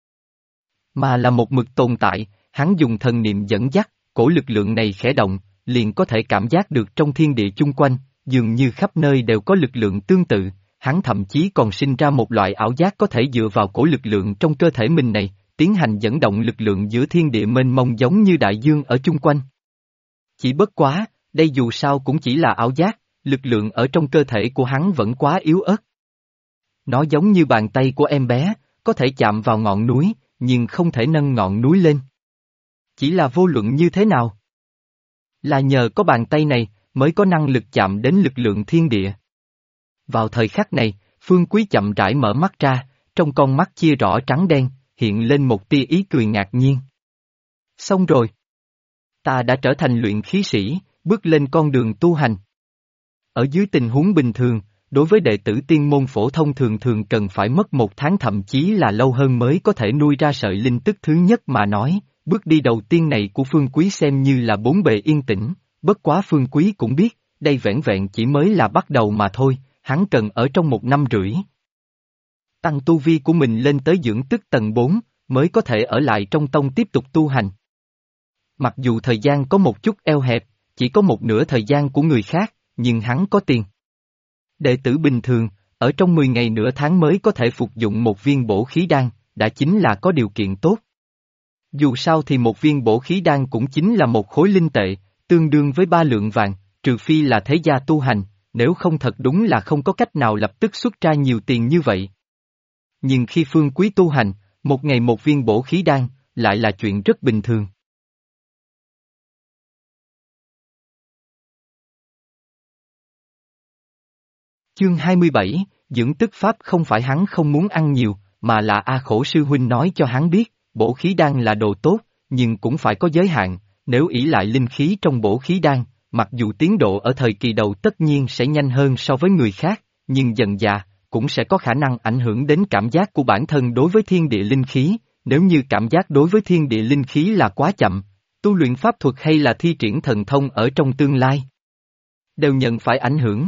Mà là một mực tồn tại, hắn dùng thần niệm dẫn dắt, cổ lực lượng này khẽ động, liền có thể cảm giác được trong thiên địa chung quanh, dường như khắp nơi đều có lực lượng tương tự, hắn thậm chí còn sinh ra một loại ảo giác có thể dựa vào cổ lực lượng trong cơ thể mình này, tiến hành dẫn động lực lượng giữa thiên địa mênh mông giống như đại dương ở chung quanh. Chỉ bất quá, đây dù sao cũng chỉ là ảo giác, lực lượng ở trong cơ thể của hắn vẫn quá yếu ớt. Nó giống như bàn tay của em bé, có thể chạm vào ngọn núi, nhưng không thể nâng ngọn núi lên. Chỉ là vô luận như thế nào? Là nhờ có bàn tay này, mới có năng lực chạm đến lực lượng thiên địa. Vào thời khắc này, Phương Quý chậm rãi mở mắt ra, trong con mắt chia rõ trắng đen, hiện lên một tia ý cười ngạc nhiên. Xong rồi. Ta đã trở thành luyện khí sĩ, bước lên con đường tu hành. Ở dưới tình huống bình thường, đối với đệ tử tiên môn phổ thông thường thường cần phải mất 1 tháng thậm chí là lâu hơn mới có thể nuôi ra sợi linh tức thứ nhất mà nói, bước đi đầu tiên này của Phương Quý xem như là bốn bề yên tĩnh, bất quá Phương Quý cũng biết, đây vẻn vẹn chỉ mới là bắt đầu mà thôi, hắn cần ở trong 1 năm rưỡi. Tăng tu vi của mình lên tới dưỡng tức tầng 4, mới có thể ở lại trong tông tiếp tục tu hành. Mặc dù thời gian có một chút eo hẹp, chỉ có 1/2 thời gian của người khác, nhưng hắn có tiền. Đệ tử bình thường, ở trong 10 ngày nửa tháng mới có thể phục dụng 1 viên bổ khí đan, đã chính là có điều kiện tốt. Dù sao thì 1 viên bổ khí đan cũng chính là 1 khối linh tệ, tương đương với 3 lượng vàng, trừ phi là thế gia tu hành, nếu không thật đúng là không có cách nào lập tức xuất ra nhiều tiền như vậy. Nhưng khi Phương Quý tu hành, 1 ngày 1 viên bổ khí đan, lại là chuyện rất bình thường. Chương 27, dưỡng tức pháp không phải hắn không muốn ăn nhiều, mà là A Khổ sư huynh nói cho hắn biết, bổ khí đan là đồ tốt, nhưng cũng phải có giới hạn, nếu ỷ lại linh khí trong bổ khí đan, mặc dù tiến độ ở thời kỳ đầu tất nhiên sẽ nhanh hơn so với người khác, nhưng dần dà, cũng sẽ có khả năng ảnh hưởng đến cảm giác của bản thân đối với thiên địa linh khí, nếu như cảm giác đối với thiên địa linh khí là quá chậm, tu luyện pháp thuật hay là thi triển thần thông ở trong tương lai, đều nhận phải ảnh hưởng.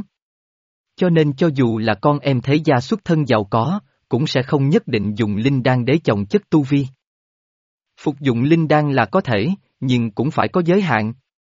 Cho nên cho dù là con em thế gia xuất thân giàu có, cũng sẽ không nhất định dùng linh đan để chồng chất tu vi. Phục dụng linh đan là có thể, nhưng cũng phải có giới hạn.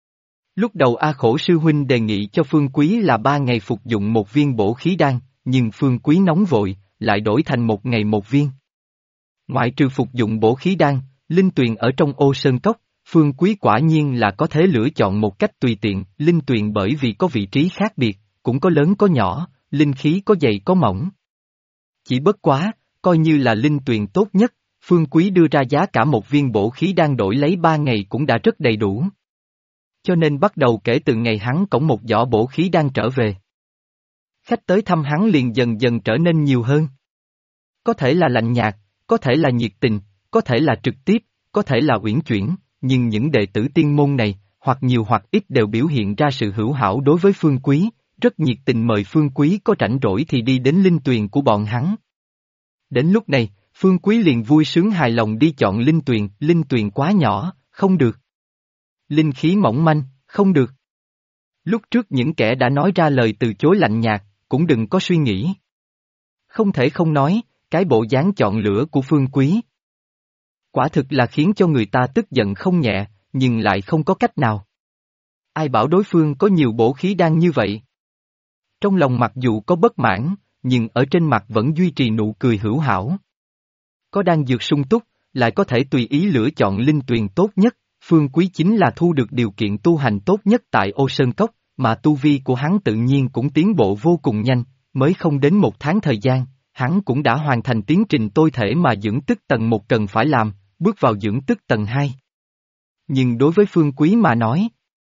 Lúc đầu A Khổ sư huynh đề nghị cho Phương Quý là 3 ngày phục dụng 1 viên bổ khí đan, nhưng Phương Quý nóng vội, lại đổi thành 1 ngày 1 viên. Ngoại trừ phục dụng bổ khí đan, linh tuyền ở trong ô sơn cốc, Phương Quý quả nhiên là có thể lựa chọn một cách tùy tiện, linh tuyền bởi vì có vị trí khác biệt, cũng có lớn có nhỏ, linh khí có dày có mỏng. Chỉ bất quá, coi như là linh tuyền tốt nhất, Phương Quý đưa ra giá cả 1 viên bổ khí đan đổi lấy 3 ngày cũng đã rất đầy đủ. Cho nên bắt đầu kể từ ngày hắn cõng một giỏ bổ khí đan trở về. Khách tới thăm hắn liền dần dần trở nên nhiều hơn. Có thể là lạnh nhạt, có thể là nhiệt tình, có thể là trực tiếp, có thể là uyển chuyển, nhưng những đệ tử tiên môn này, hoặc nhiều hoặc ít đều biểu hiện ra sự hữu hảo đối với Phương Quý, rất nhiệt tình mời Phương Quý có rảnh rỗi thì đi đến linh tuyền của bọn hắn. Đến lúc này, Phương Quý liền vui sướng hài lòng đi chọn linh tuyền quá nhỏ, không được. Linh khí mỏng manh, không được. Lúc trước những kẻ đã nói ra lời từ chối lạnh nhạt, cũng đừng có suy nghĩ. Không thể không nói, cái bộ dáng chọn lựa của Phương Quý. Quả thực là khiến cho người ta tức giận không nhẹ, nhưng lại không có cách nào. Ai bảo đối phương có nhiều bổ khí đan như vậy? Trong lòng mặc dù có bất mãn, nhưng ở trên mặt vẫn duy trì nụ cười hữu hảo. Có đan dược sung túc, lại có thể tùy ý lựa chọn linh tuyền tốt nhất, Phương Quý chính là thu được điều kiện tu hành tốt nhất tại Ô Sơn Cốc, mà tu vi của hắn tự nhiên cũng tiến bộ vô cùng nhanh, mới không đến 1 tháng thời gian, hắn cũng đã hoàn thành tiến trình tôi thể mà dưỡng tức tầng 1 cần phải làm, bước vào dưỡng tức tầng 2. Nhưng đối với Phương Quý mà nói,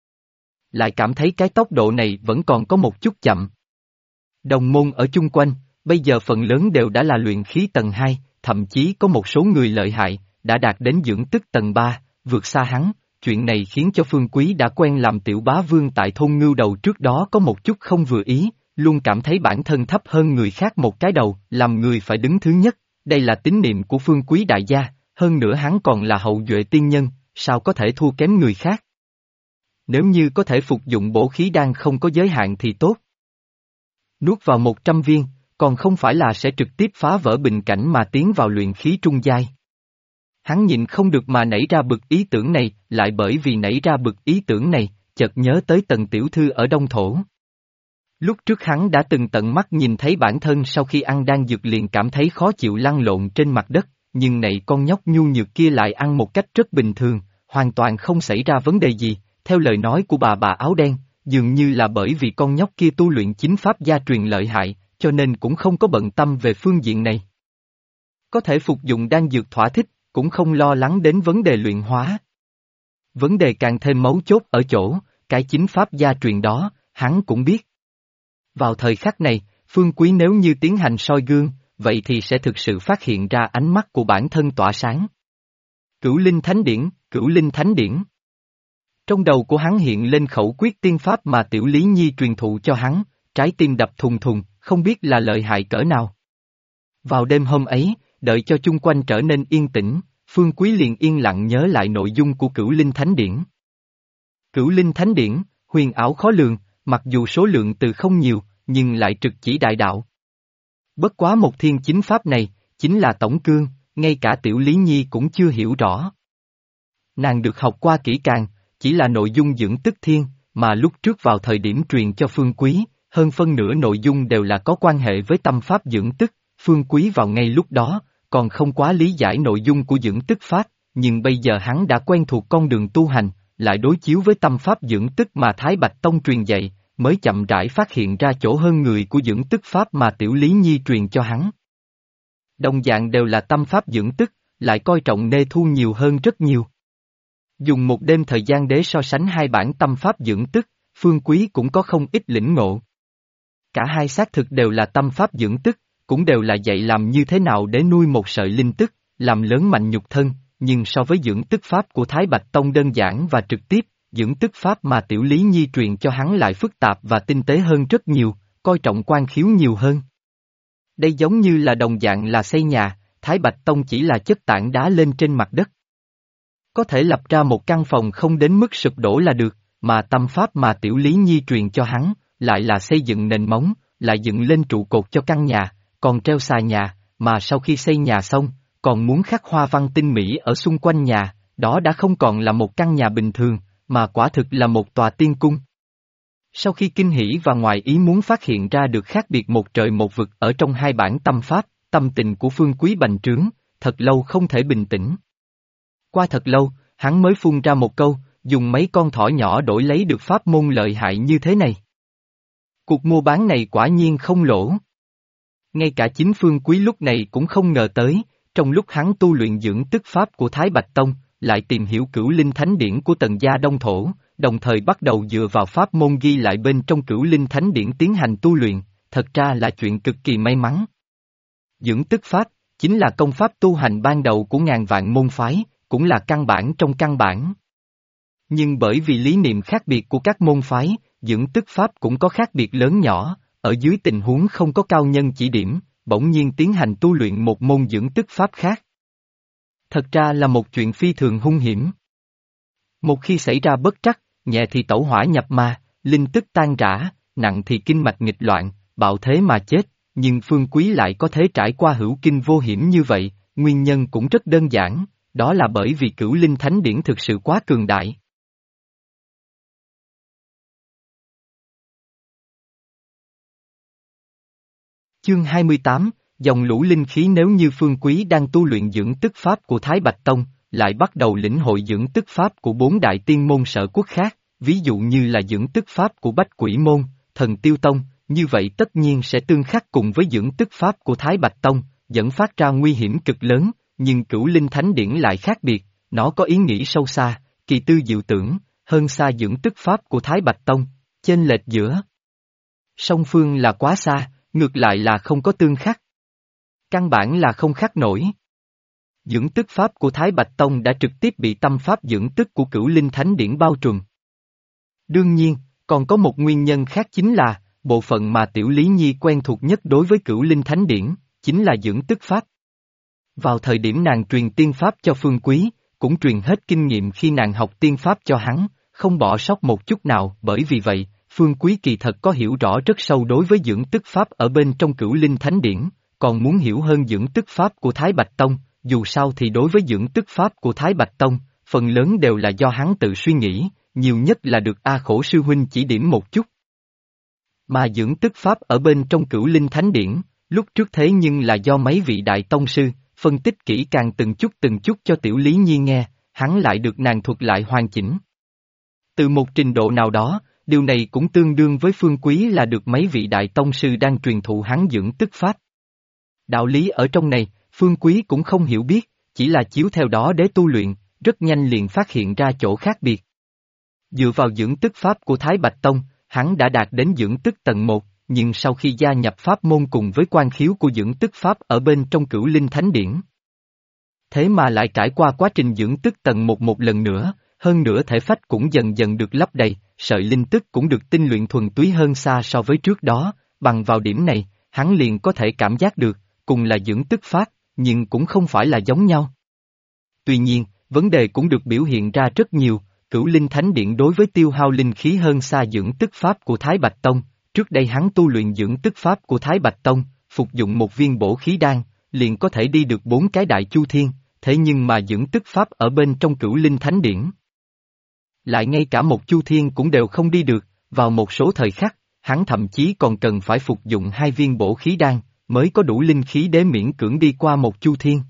lại cảm thấy cái tốc độ này vẫn còn có một chút chậm. Đồng môn ở chung quanh, bây giờ phần lớn đều đã là luyện khí tầng 2, thậm chí có một số người lợi hại, đã đạt đến dưỡng tức tầng 3, vượt xa hắn. Chuyện này khiến cho Phương Quý đã quen làm tiểu bá vương tại thôn Ngưu Đầu trước đó có một chút không vừa ý, luôn cảm thấy bản thân thấp hơn người khác một cái đầu, làm người phải đứng thứ nhất, đây là tín niệm của Phương Quý đại gia, hơn nữa hắn còn là hậu duệ tiên nhân, sao có thể thua kém người khác. Nếu như có thể phục dụng bổ khí đan không có giới hạn thì tốt. Nuốt vào 100 viên, còn không phải là sẽ trực tiếp phá vỡ bình cảnh mà tiến vào luyện khí trung giai. Hắn nhịn không được mà nảy ra bực ý tưởng này, lại bởi vì nảy ra bực ý tưởng này, chợt nhớ tới Tần tiểu thư ở Đông Thổ. Lúc trước hắn đã từng tận mắt nhìn thấy bản thân sau khi ăn đan dược liền cảm thấy khó chịu lăn lộn trên mặt đất, nhưng này con nhóc nhu nhược kia lại ăn một cách rất bình thường, hoàn toàn không xảy ra vấn đề gì, theo lời nói của bà áo đen, dường như là bởi vì con nhóc kia tu luyện chính pháp gia truyền lợi hại, cho nên cũng không có bận tâm về phương diện này. Có thể phục dụng đan dược thỏa thích, cũng không lo lắng đến vấn đề luyện hóa. Vấn đề càng thêm mấu chốt ở chỗ, cái chính pháp gia truyền đó, hắn cũng biết. Vào thời khắc này, Phương Quý nếu như tiến hành soi gương, vậy thì sẽ thực sự phát hiện ra ánh mắt của bản thân tỏa sáng. Cửu Linh Thánh Điển, Cửu Linh Thánh Điển. Trong đầu của hắn hiện lên khẩu quyết tiên pháp mà Tiểu Lý Nhi truyền thụ cho hắn, trái tim đập thùng thùng, không biết là lợi hại cỡ nào. Vào đêm hôm ấy, đợi cho chung quanh trở nên yên tĩnh, Phương Quý liền yên lặng nhớ lại nội dung của Cửu Linh Thánh Điển. Cửu Linh Thánh Điển, huyền ảo khó lường, mặc dù số lượng từ không nhiều, nhưng lại trực chỉ đại đạo. Bất quá một thiên chính pháp này, chính là tổng cương, ngay cả Tiểu Lý Nhi cũng chưa hiểu rõ. Nàng được học qua kỹ càng, chỉ là nội dung dưỡng tức thiên, mà lúc trước vào thời điểm truyền cho Phương Quý, hơn phân nửa nội dung đều là có quan hệ với tâm pháp dưỡng tức, Phương Quý vào ngay lúc đó, còn không quá lý giải nội dung của dưỡng tức pháp, nhưng bây giờ hắn đã quen thuộc con đường tu hành, lại đối chiếu với tâm pháp dưỡng tức mà Thái Bạch Tông truyền dạy, mới chậm rãi phát hiện ra chỗ hơn người của dưỡng tức pháp mà Tiểu Lý Nhi truyền cho hắn. Đồng dạng đều là tâm pháp dưỡng tức, lại coi trọng nê thu nhiều hơn rất nhiều. Dùng một đêm thời gian để so sánh hai bản tâm pháp dưỡng tức, Phương Quý cũng có không ít lĩnh ngộ. Cả hai xác thực đều là tâm pháp dưỡng tức, cũng đều là dạy làm như thế nào để nuôi một sợi linh tức, làm lớn mạnh nhục thân, nhưng so với dưỡng tức pháp của Thái Bạch Tông đơn giản và trực tiếp, dưỡng tức pháp mà Tiểu Lý Nhi truyền cho hắn lại phức tạp và tinh tế hơn rất nhiều, coi trọng quan khiếu nhiều hơn. Đây giống như là đồng dạng là xây nhà, Thái Bạch Tông chỉ là chất tảng đá lên trên mặt đất. Có thể lập ra một căn phòng không đến mức sụp đổ là được, mà tâm pháp mà Tiểu Lý Nhi truyền cho hắn, lại là xây dựng nền móng, lại dựng lên trụ cột cho căn nhà, còn treo xà nhà, mà sau khi xây nhà xong, còn muốn khắc hoa văn tinh mỹ ở xung quanh nhà, đó đã không còn là một căn nhà bình thường, mà quả thực là một tòa tiên cung. Sau khi kinh hỉ và ngoài ý muốn phát hiện ra được khác biệt một trời một vực ở trong hai bản tâm pháp, tâm tình của Phương Quý bành trướng, thật lâu không thể bình tĩnh. Qua thật lâu, hắn mới phun ra một câu, dùng mấy con thỏ nhỏ đổi lấy được pháp môn lợi hại như thế này. Cuộc mua bán này quả nhiên không lỗ. Ngay cả chính Phương Quý lúc này cũng không ngờ tới, trong lúc hắn tu luyện dưỡng tức pháp của Thái Bạch Tông, lại tìm hiểu Cửu Linh Thánh Điển của Tần gia Đông Thổ, đồng thời bắt đầu dựa vào pháp môn ghi lại bên trong Cửu Linh Thánh Điển tiến hành tu luyện, thật ra là chuyện cực kỳ may mắn. Dưỡng tức pháp, chính là công pháp tu hành ban đầu của ngàn vạn môn phái, cũng là căn bản trong căn bản. Nhưng bởi vì lý niệm khác biệt của các môn phái, dưỡng tức pháp cũng có khác biệt lớn nhỏ, ở dưới tình huống không có cao nhân chỉ điểm, bỗng nhiên tiến hành tu luyện một môn dưỡng tức pháp khác. Thật ra là một chuyện phi thường hung hiểm. Một khi xảy ra bất trắc, nhẹ thì tẩu hỏa nhập ma, linh tức tan rã, nặng thì kinh mạch nghịch loạn, bạo thế mà chết, nhưng Phương Quý lại có thể trải qua hữu kinh vô hiểm như vậy, nguyên nhân cũng rất đơn giản, đó là bởi vì Cửu Linh Thánh Điển thực sự quá cường đại. Chương 28, dòng lũ linh khí. Nếu như Phương Quý đang tu luyện dưỡng tức pháp của Thái Bạch Tông, lại bắt đầu lĩnh hội dưỡng tức pháp của bốn đại tiên môn sở quốc khác, ví dụ như là dưỡng tức pháp của Bách Quỷ Môn, Thần Tiêu Tông, như vậy tất nhiên sẽ tương khắc cùng với dưỡng tức pháp của Thái Bạch Tông, dẫn phát ra nguy hiểm cực lớn, nhưng Cửu Linh Thánh Điển lại khác biệt, nó có ý nghĩ sâu xa, kỳ tư diệu tưởng, hơn xa dưỡng tức pháp của Thái Bạch Tông, chênh lệch giữa song phương là quá xa, ngược lại là không có tương khắc. Căn bản là không khác nổi. Dưỡng tức pháp của Thái Bạch Tông đã trực tiếp bị tâm pháp dưỡng tức của Cửu Linh Thánh Điển bao trùm. Đương nhiên, còn có một nguyên nhân khác chính là, bộ phận mà Tiểu Lý Nhi quen thuộc nhất đối với Cửu Linh Thánh Điển, chính là dưỡng tức pháp. Vào thời điểm nàng truyền tiên pháp cho Phương Quý, cũng truyền hết kinh nghiệm khi nàng học tiên pháp cho hắn, không bỏ sót một chút nào, bởi vì vậy, Phương Quý kỳ thật có hiểu rõ rất sâu đối với dưỡng tức pháp ở bên trong Cửu Linh Thánh Điển, còn muốn hiểu hơn dưỡng tức pháp của Thái Bạch Tông, dù sao thì đối với dưỡng tức pháp của Thái Bạch Tông, phần lớn đều là do hắn tự suy nghĩ, nhiều nhất là được A Khổ sư huynh chỉ điểm một chút. Mà dưỡng tức pháp ở bên trong Cửu Linh Thánh Điển, lúc trước thế nhưng là do mấy vị đại tông sư, phân tích kỹ càng từng chút cho Tiểu Lý Nhi nghe, hắn lại được nàng thuật lại hoàn chỉnh. Từ một trình độ nào đó, điều này cũng tương đương với Phương Quý là được mấy vị đại tông sư đang truyền thụ hắn dưỡng tức pháp. Đạo lý ở trong này, Phương Quý cũng không hiểu biết, chỉ là chiếu theo đó để tu luyện, rất nhanh liền phát hiện ra chỗ khác biệt. Dựa vào dưỡng tức pháp của Thái Bạch Tông, hắn đã đạt đến dưỡng tức tầng 1, nhưng sau khi gia nhập pháp môn cùng với quan khiếu của dưỡng tức pháp ở bên trong Cửu Linh Thánh Điển. Thế mà lại trải qua quá trình dưỡng tức tầng 1 một lần nữa, hơn nữa thể phách cũng dần dần được lấp đầy, sợi linh tức cũng được tinh luyện thuần túy hơn xa so với trước đó, bằng vào điểm này, hắn liền có thể cảm giác được, cùng là dưỡng tức pháp, nhưng cũng không phải là giống nhau. Tuy nhiên, vấn đề cũng được biểu hiện ra rất nhiều, Cửu Linh Thánh Điện đối với tiêu hao linh khí hơn xa dưỡng tức pháp của Thái Bạch Tông, trước đây hắn tu luyện dưỡng tức pháp của Thái Bạch Tông, phục dụng một viên bổ khí đan, liền có thể đi được 4 cái đại chu thiên, thế nhưng mà dưỡng tức pháp ở bên trong Cửu Linh Thánh Điển lại ngay cả một chu thiên cũng đều không đi được, vào một số thời khắc, hắn thậm chí còn cần phải phục dụng 2 viên bổ khí đan, mới có đủ linh khí để miễn cưỡng đi qua một chu thiên.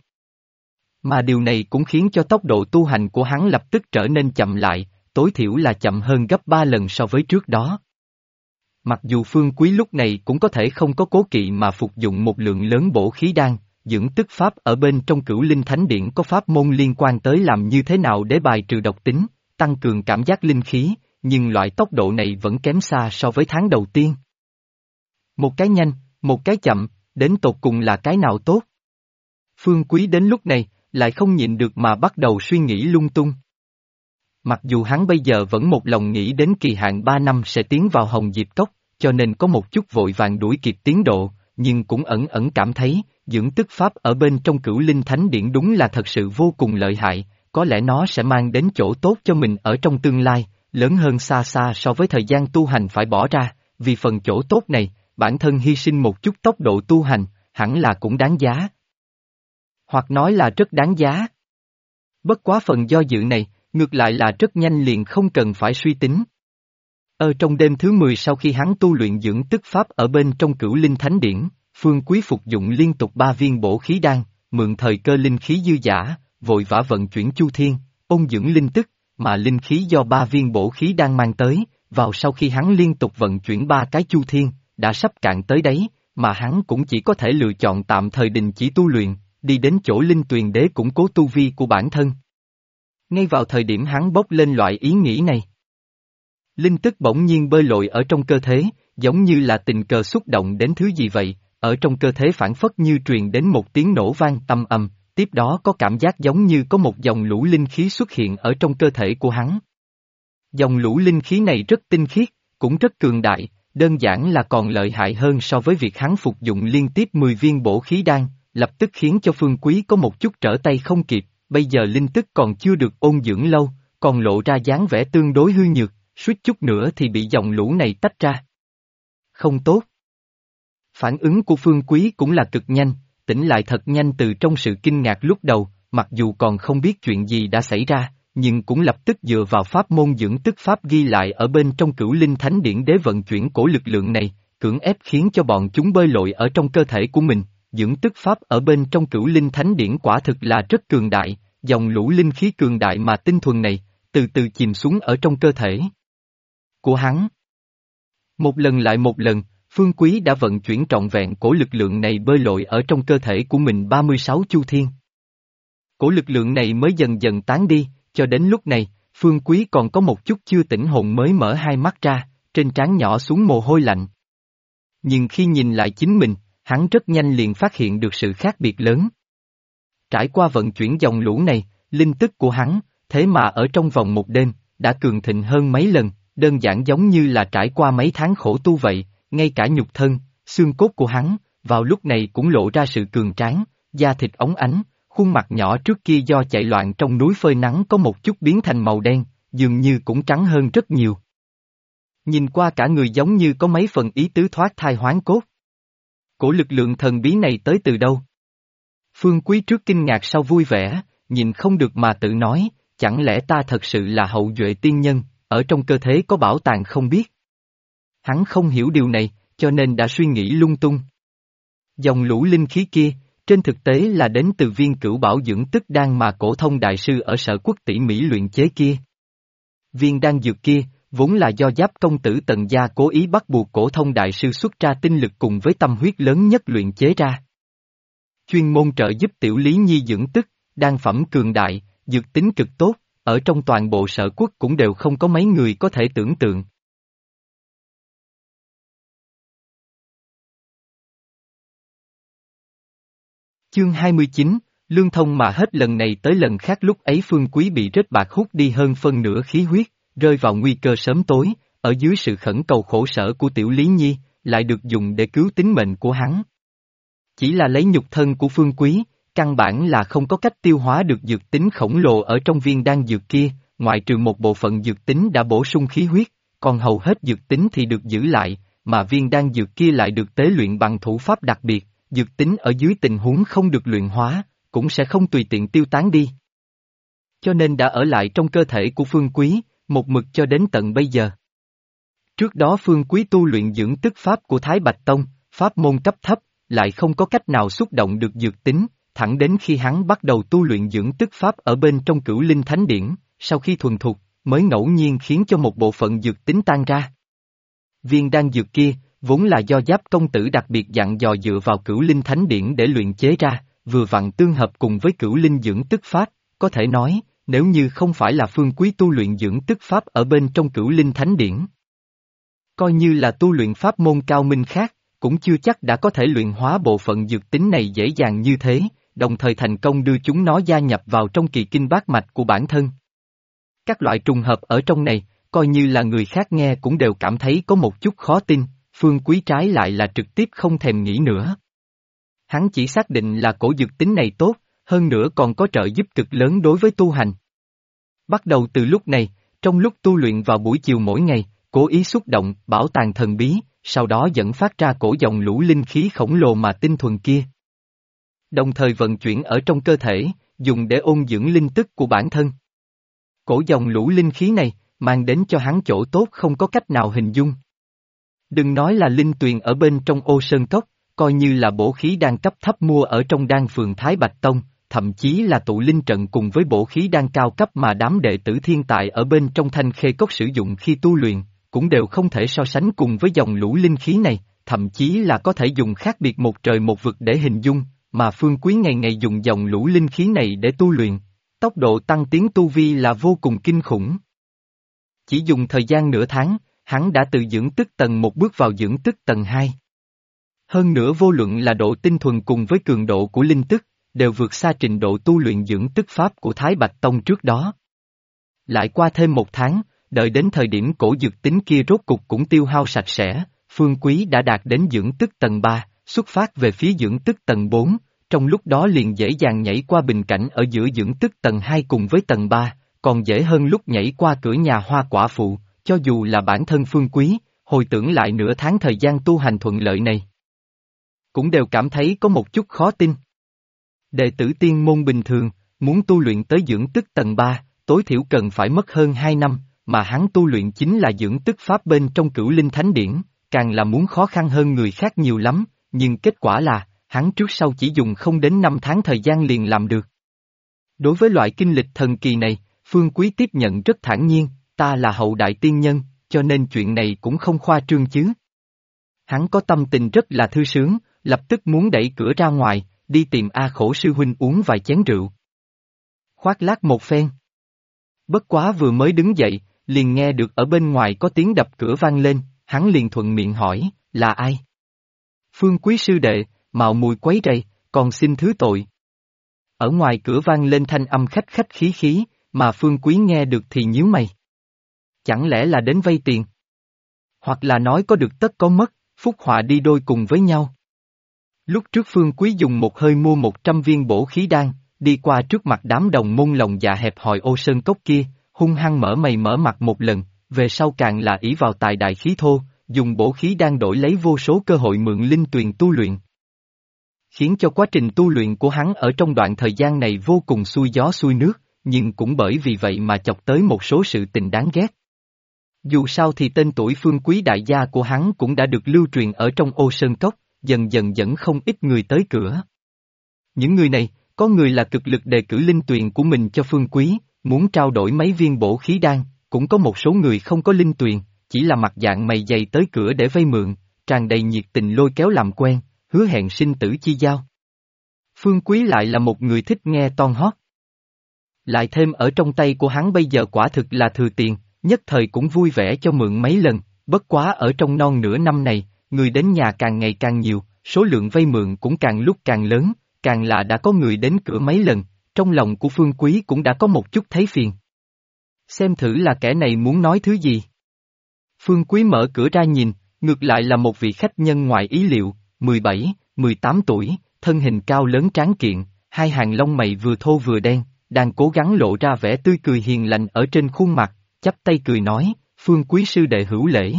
Mà điều này cũng khiến cho tốc độ tu hành của hắn lập tức trở nên chậm lại, tối thiểu là chậm hơn gấp 3 lần so với trước đó. Mặc dù Phương Quý lúc này cũng có thể không có cố kỵ mà phục dụng một lượng lớn bổ khí đan, dưỡng tức pháp ở bên trong Cửu Linh Thánh Điển có pháp môn liên quan tới làm như thế nào để bài trừ độc tính, tăng cường cảm giác linh khí, nhưng loại tốc độ này vẫn kém xa so với tháng đầu tiên. Một cái nhanh, một cái chậm, đến tột cùng là cái nào tốt? Phương Quý đến lúc này, lại không nhịn được mà bắt đầu suy nghĩ lung tung. Mặc dù hắn bây giờ vẫn một lòng nghĩ đến kỳ hạn 3 năm sẽ tiến vào Hồng Diệp Cốc, cho nên có một chút vội vàng đuổi kịp tiến độ, nhưng cũng ẩn ẩn cảm thấy, dưỡng tức pháp ở bên trong Cửu Linh Thánh Điển đúng là thật sự vô cùng lợi hại, có lẽ nó sẽ mang đến chỗ tốt cho mình ở trong tương lai, lớn hơn xa xa so với thời gian tu hành phải bỏ ra, vì phần chỗ tốt này, bản thân hy sinh một chút tốc độ tu hành, hẳn là cũng đáng giá. Hoặc nói là rất đáng giá. Bất quá phần do dự này, ngược lại là rất nhanh liền không cần phải suy tính. Ở trong đêm thứ 10 sau khi hắn tu luyện dưỡng tức pháp ở bên trong Cửu Linh Thánh Điển, Phương Quý phục dụng liên tục 3 viên bổ khí đan, mượn thời cơ linh khí dư dả, vội vã vận chuyển chu thiên, ôn dưỡng linh tức, mà linh khí do 3 viên bổ khí đan mang tới, vào sau khi hắn liên tục vận chuyển 3 cái chu thiên, đã sắp cạn tới đấy, mà hắn cũng chỉ có thể lựa chọn tạm thời đình chỉ tu luyện, đi đến chỗ linh tuyền đế củng cố tu vi của bản thân. Ngay vào thời điểm hắn bốc lên loại ý nghĩ này, linh tức bỗng nhiên bơi lội ở trong cơ thể, giống như là tình cờ xúc động đến thứ gì vậy, ở trong cơ thể phản phất như truyền đến một tiếng nổ vang âm ầm, tiếp đó có cảm giác giống như có một dòng lũ linh khí xuất hiện ở trong cơ thể của hắn. Dòng lũ linh khí này rất tinh khiết, cũng rất cường đại, đơn giản là còn lợi hại hơn so với việc hắn phục dụng liên tiếp 10 viên bổ khí đan, lập tức khiến cho Phương Quý có một chút trở tay không kịp, bây giờ linh tức còn chưa được ôn dưỡng lâu, còn lộ ra dáng vẻ tương đối hư nhược, suýt chút nữa thì bị dòng lũ này tách ra. Không tốt. Phản ứng của Phương Quý cũng là cực nhanh, tỉnh lại thật nhanh từ trong sự kinh ngạc lúc đầu, mặc dù còn không biết chuyện gì đã xảy ra, nhưng cũng lập tức dựa vào pháp môn dưỡng tức pháp ghi lại ở bên trong Cửu Linh Thánh Điển để vận chuyển cổ lực lượng này, cưỡng ép khiến cho bọn chúng bơi lội ở trong cơ thể của mình. Dưỡng tức pháp ở bên trong Cửu Linh Thánh Điển quả thực là rất cường đại, dòng lũ linh khí cường đại mà tinh thuần này, từ từ chìm xuống ở trong cơ thể của hắn. Một lần lại một lần, Phương Quý đã vận chuyển trọn vẹn cổ lực lượng này bơi lội ở trong cơ thể của mình 36 chu thiên. Cổ lực lượng này mới dần dần tán đi, cho đến lúc này, Phương Quý còn có một chút chưa tỉnh hồn mới mở hai mắt ra, trên trán nhỏ xuống mồ hôi lạnh. Nhưng khi nhìn lại chính mình, hắn rất nhanh liền phát hiện được sự khác biệt lớn. Trải qua vận chuyển dòng lũ này, linh tức của hắn, thế mà ở trong vòng một đêm, đã cường thịnh hơn mấy lần, đơn giản giống như là trải qua mấy tháng khổ tu vậy, ngay cả nhục thân, xương cốt của hắn, vào lúc này cũng lộ ra sự cường tráng, da thịt óng ánh, khuôn mặt nhỏ trước kia do chạy loạn trong núi phơi nắng có một chút biến thành màu đen, dường như cũng trắng hơn rất nhiều. Nhìn qua cả người giống như có mấy phần ý tứ thoát thai hoán cốt. Cổ lực lượng thần bí này tới từ đâu? Phương Quý trước kinh ngạc sau vui vẻ, nhìn không được mà tự nói, chẳng lẽ ta thật sự là hậu duệ tiên nhân, ở trong cơ thể có bảo tàng không biết? Hắn không hiểu điều này, cho nên đã suy nghĩ lung tung. Dòng lũ linh khí kia, trên thực tế là đến từ viên cửu bảo dưỡng tức đan mà cổ thông đại sư ở Sở Quốc tỉ mỉ luyện chế kia. Viên đan dược kia, vốn là do Giáp công tử Tần gia cố ý bắt buộc cổ thông đại sư xuất ra tinh lực cùng với tâm huyết lớn nhất luyện chế ra. Chuyên môn trợ giúp Tiểu Lý Nhi dưỡng tức, đan phẩm cường đại, dược tính cực tốt, ở trong toàn bộ Sở Quốc cũng đều không có mấy người có thể tưởng tượng. Chương 29, lương thông mà hết lần này tới lần khác lúc ấy Phương Quý bị rết bạc hút đi hơn phân nửa khí huyết, rơi vào nguy cơ sớm tối, ở dưới sự khẩn cầu khổ sở của Tiểu Lý Nhi, lại được dùng để cứu tính mệnh của hắn. Chỉ là lấy nhục thân của Phương Quý, căn bản là không có cách tiêu hóa được dược tính khổng lồ ở trong viên đan dược kia, ngoại trừ một bộ phận dược tính đã bổ sung khí huyết, còn hầu hết dược tính thì được giữ lại, mà viên đan dược kia lại được tế luyện bằng thủ pháp đặc biệt, dược tính ở dưới tình huống không được luyện hóa, cũng sẽ không tùy tiện tiêu tán đi. Cho nên đã ở lại trong cơ thể của Phương Quý, một mực cho đến tận bây giờ. Trước đó Phương Quý tu luyện dưỡng tức pháp của Thái Bạch Tông, pháp môn cấp thấp, lại không có cách nào xúc động được dược tính, thẳng đến khi hắn bắt đầu tu luyện dưỡng tức pháp ở bên trong Cửu Linh Thánh Điển, sau khi thuần thục, mới ngẫu nhiên khiến cho một bộ phận dược tính tan ra. Viên đan dược kia, vốn là do Giáp công tử đặc biệt dặn dò dựa vào Cửu Linh Thánh Điển để luyện chế ra, vừa vặn tương hợp cùng với Cửu Linh dưỡng tức pháp, có thể nói, nếu như không phải là Phương Quý tu luyện dưỡng tức pháp ở bên trong Cửu Linh Thánh Điển, coi như là tu luyện pháp môn cao minh khác, cũng chưa chắc đã có thể luyện hóa bộ phận dược tính này dễ dàng như thế, đồng thời thành công đưa chúng nó gia nhập vào trong kỳ kinh bát mạch của bản thân. Các loại trùng hợp ở trong này, coi như là người khác nghe cũng đều cảm thấy có một chút khó tin, Phương Quý trái lại là trực tiếp không thèm nghĩ nữa. Hắn chỉ xác định là cổ dược tính này tốt, hơn nữa còn có trợ giúp cực lớn đối với tu hành. Bắt đầu từ lúc này, trong lúc tu luyện vào buổi chiều mỗi ngày, cố ý xúc động, bảo tàng thần bí, sau đó dẫn phát ra cổ dòng lũ linh khí khổng lồ mà tinh thuần kia. Đồng thời vận chuyển ở trong cơ thể, dùng để ôn dưỡng linh tức của bản thân. Cổ dòng lũ linh khí này, mang đến cho hắn chỗ tốt không có cách nào hình dung. Đừng nói là linh tuyền ở bên trong Ô Sơn Cốc, coi như là bổ khí đan cấp thấp mua ở trong đan phường Thái Bạch Tông, thậm chí là tụ linh trận cùng với bổ khí đan cao cấp mà đám đệ tử thiên tài ở bên trong Thanh Khê Cốc sử dụng khi tu luyện, cũng đều không thể so sánh cùng với dòng lũ linh khí này, thậm chí là có thể dùng khác biệt một trời một vực để hình dung, mà Phương Quý ngày ngày dùng dòng lũ linh khí này để tu luyện, tốc độ tăng tiến tu vi là vô cùng kinh khủng. Chỉ dùng thời gian nửa tháng, hắn đã từ dưỡng tức tầng 1 bước vào dưỡng tức tầng 2. Hơn nữa vô luận là độ tinh thuần cùng với cường độ của linh tức, đều vượt xa trình độ tu luyện dưỡng tức pháp của Thái Bạch Tông trước đó. Lại qua thêm một tháng, đợi đến thời điểm cổ dược tính kia rốt cục cũng tiêu hao sạch sẽ, Phương Quý đã đạt đến dưỡng tức tầng 3, xuất phát về phía dưỡng tức tầng 4, trong lúc đó liền dễ dàng nhảy qua bình cảnh ở giữa dưỡng tức tầng 2 cùng với tầng 3, còn dễ hơn lúc nhảy qua cửa nhà hoa quả phụ, cho dù là bản thân Phương Quý, hồi tưởng lại nửa tháng thời gian tu hành thuận lợi này, cũng đều cảm thấy có một chút khó tin. Đệ tử tiên môn bình thường, muốn tu luyện tới dưỡng tức tầng 3, tối thiểu cần phải mất hơn 2 năm, mà hắn tu luyện chính là dưỡng tức pháp bên trong Cửu Linh Thánh Điển, càng là muốn khó khăn hơn người khác nhiều lắm, nhưng kết quả là, hắn trước sau chỉ dùng không đến 5 tháng thời gian liền làm được. Đối với loại kinh lịch thần kỳ này, Phương Quý tiếp nhận rất thản nhiên, ta là hậu đại tiên nhân, cho nên chuyện này cũng không khoa trương chứ. Hắn có tâm tình rất là thư sướng, lập tức muốn đẩy cửa ra ngoài, đi tìm A Khổ sư huynh uống vài chén rượu. Khoác lác một phen. Bất quá vừa mới đứng dậy, liền nghe được ở bên ngoài có tiếng đập cửa vang lên, hắn liền thuận miệng hỏi, là ai? Phương Quý sư đệ, mạo muội quấy rầy, còn xin thứ tội. Ở ngoài cửa vang lên thanh âm khách khách khí khí, mà Phương Quý nghe được thì nhíu mày. Chẳng lẽ là đến vay tiền? Hoặc là nói có được tất có mất, phúc họa đi đôi cùng với nhau. Lúc trước Phương Quý dùng một hơi mua 100 viên bổ khí đan, đi qua trước mặt đám đồng môn lòng dạ hẹp hòi Ô Sơn Cốc kia, hung hăng mở mày mở mặt một lần, về sau càng là ỷ vào tài đại khí thô, dùng bổ khí đan đổi lấy vô số cơ hội mượn linh tuyền tu luyện. Khiến cho quá trình tu luyện của hắn ở trong đoạn thời gian này vô cùng xuôi gió xuôi nước, nhưng cũng bởi vì vậy mà chọc tới một số sự tình đáng ghét. Dù sao thì tên tuổi Phương Quý đại gia của hắn cũng đã được lưu truyền ở trong Ô Sơn Cốc, dần dần dẫn không ít người tới cửa. Những người này, có người là cực lực đề cử linh tuyền của mình cho Phương Quý, muốn trao đổi mấy viên bổ khí đan, cũng có một số người không có linh tuyền, chỉ là mặt dạng mày dày tới cửa để vay mượn, tràn đầy nhiệt tình lôi kéo làm quen, hứa hẹn sinh tử chi giao. Phương Quý lại là một người thích nghe toan hót. Lại thêm ở trong tay của hắn bây giờ quả thực là thừa tiền, nhất thời cũng vui vẻ cho mượn mấy lần, bất quá ở trong non nửa năm này, người đến nhà càng ngày càng nhiều, số lượng vay mượn cũng càng lúc càng lớn, càng lạ đã có người đến cửa mấy lần, trong lòng của Phương Quý cũng đã có một chút thấy phiền. Xem thử là kẻ này muốn nói thứ gì. Phương Quý mở cửa ra nhìn, ngược lại là một vị khách nhân ngoài ý liệu, 17, 18 tuổi, thân hình cao lớn tráng kiện, hai hàng lông mày vừa thô vừa đen, đang cố gắng lộ ra vẻ tươi cười hiền lành ở trên khuôn mặt, chắp tay cười nói, Phương Quý sư đệ hữu lễ.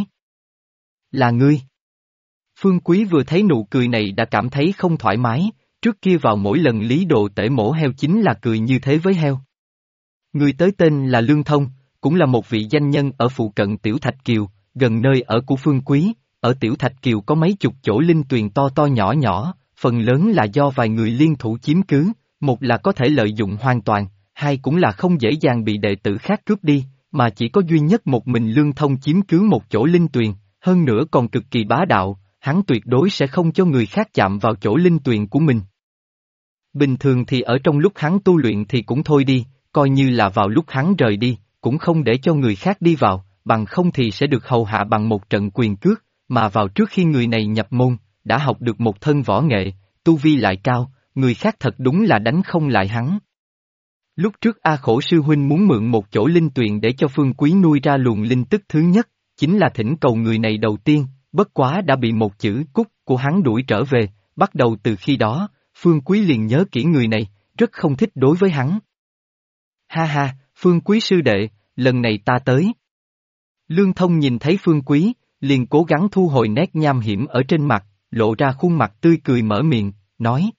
Là ngươi. Phương Quý vừa thấy nụ cười này đã cảm thấy không thoải mái, trước kia vào mỗi lần Lý Độ Tể mổ heo chính là cười như thế với heo. Người tới tên là Lương Thông, cũng là một vị danh nhân ở phụ cận Tiểu Thạch Kiều, gần nơi ở của Phương Quý, ở Tiểu Thạch Kiều có mấy chục chỗ linh tuyền to to nhỏ nhỏ, phần lớn là do vài người liên thủ chiếm cứ, một là có thể lợi dụng hoàn toàn, hai cũng là không dễ dàng bị đệ tử khác cướp đi, mà chỉ có duy nhất một mình Lương Thông chiếm cứ một chỗ linh tuyền, hơn nữa còn cực kỳ bá đạo, hắn tuyệt đối sẽ không cho người khác chạm vào chỗ linh tuyền của mình. Bình thường thì ở trong lúc hắn tu luyện thì cũng thôi đi, coi như là vào lúc hắn rời đi, cũng không để cho người khác đi vào, bằng không thì sẽ được hầu hạ bằng một trận quyền cước, mà vào trước khi người này nhập môn, đã học được một thân võ nghệ, tu vi lại cao, người khác thật đúng là đánh không lại hắn. Lúc trước A Khổ sư huynh muốn mượn một chỗ linh tuyền để cho Phương Quý nuôi ra luồng linh tức thứ nhất, chính là thỉnh cầu người này đầu tiên, bất quá đã bị một chữ cút của hắn đuổi trở về, bắt đầu từ khi đó, Phương Quý liền nhớ kỹ người này, rất không thích đối với hắn. Ha ha, Phương Quý sư đệ, lần này ta tới. Lương Thông nhìn thấy Phương Quý, liền cố gắng thu hồi nét nham hiểm ở trên mặt, lộ ra khuôn mặt tươi cười mở miệng, nói.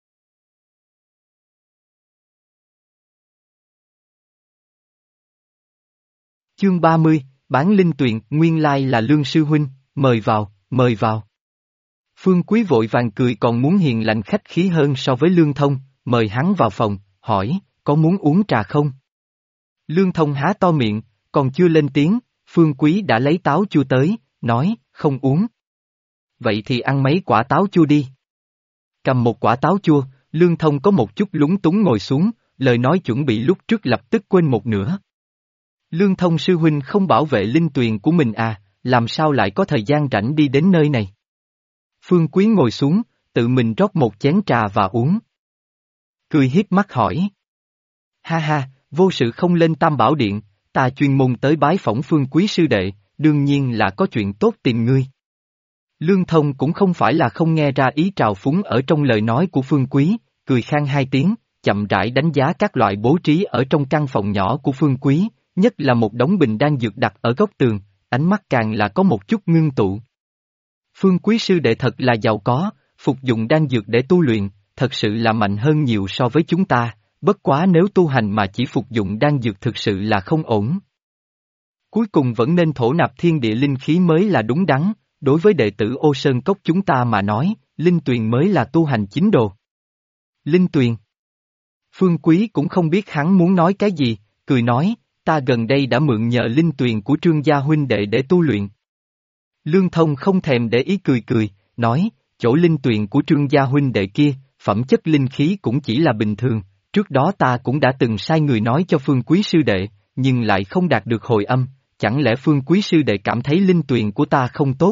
Chương 30, bán linh tuyền, nguyên lai là Lương sư huynh, mời vào, mời vào. Phương Quý vội vàng cười còn muốn hiền lành khách khí hơn so với Lương Thông, mời hắn vào phòng, hỏi, có muốn uống trà không? Lương Thông há to miệng, còn chưa lên tiếng, Phương Quý đã lấy táo chua tới, nói, không uống. Vậy thì ăn mấy quả táo chua đi. Cầm một quả táo chua, Lương Thông có một chút lúng túng ngồi xuống, lời nói chuẩn bị lúc trước lập tức quên một nửa. Lương Thông sư huynh không bảo vệ linh tuyền của mình à, làm sao lại có thời gian rảnh đi đến nơi này? Phương Quý ngồi xuống, tự mình rót một chén trà và uống. Cười hiếp mắt hỏi. Ha ha, vô sự không lên Tam Bảo Điện, ta chuyên môn tới bái phỏng Phương Quý sư đệ, đương nhiên là có chuyện tốt tìm ngươi. Lương Thông cũng không phải là không nghe ra ý trào phúng ở trong lời nói của Phương Quý, cười khang hai tiếng, chậm rãi đánh giá các loại bố trí ở trong căn phòng nhỏ của Phương Quý, nhất là một đống bình đan dược đặt ở góc tường, ánh mắt càng là có một chút ngưng tụ. Phương Quý sư đệ thật là giàu có, phục dụng đan dược để tu luyện, thật sự là mạnh hơn nhiều so với chúng ta, bất quá nếu tu hành mà chỉ phục dụng đan dược thực sự là không ổn. Cuối cùng vẫn nên thổ nạp thiên địa linh khí mới là đúng đắn, đối với đệ tử Ô Sơn Cốc chúng ta mà nói, linh tuyền mới là tu hành chính đồ. Linh tuyền. Phương Quý cũng không biết hắn muốn nói cái gì, cười nói, ta gần đây đã mượn nhờ linh tuyền của Trương gia huynh đệ để tu luyện. Lương Thông không thèm để ý cười cười, nói, chỗ linh tuyền của Trương gia huynh đệ kia, phẩm chất linh khí cũng chỉ là bình thường, trước đó ta cũng đã từng sai người nói cho Phương Quý sư đệ, nhưng lại không đạt được hồi âm, chẳng lẽ Phương Quý sư đệ cảm thấy linh tuyền của ta không tốt?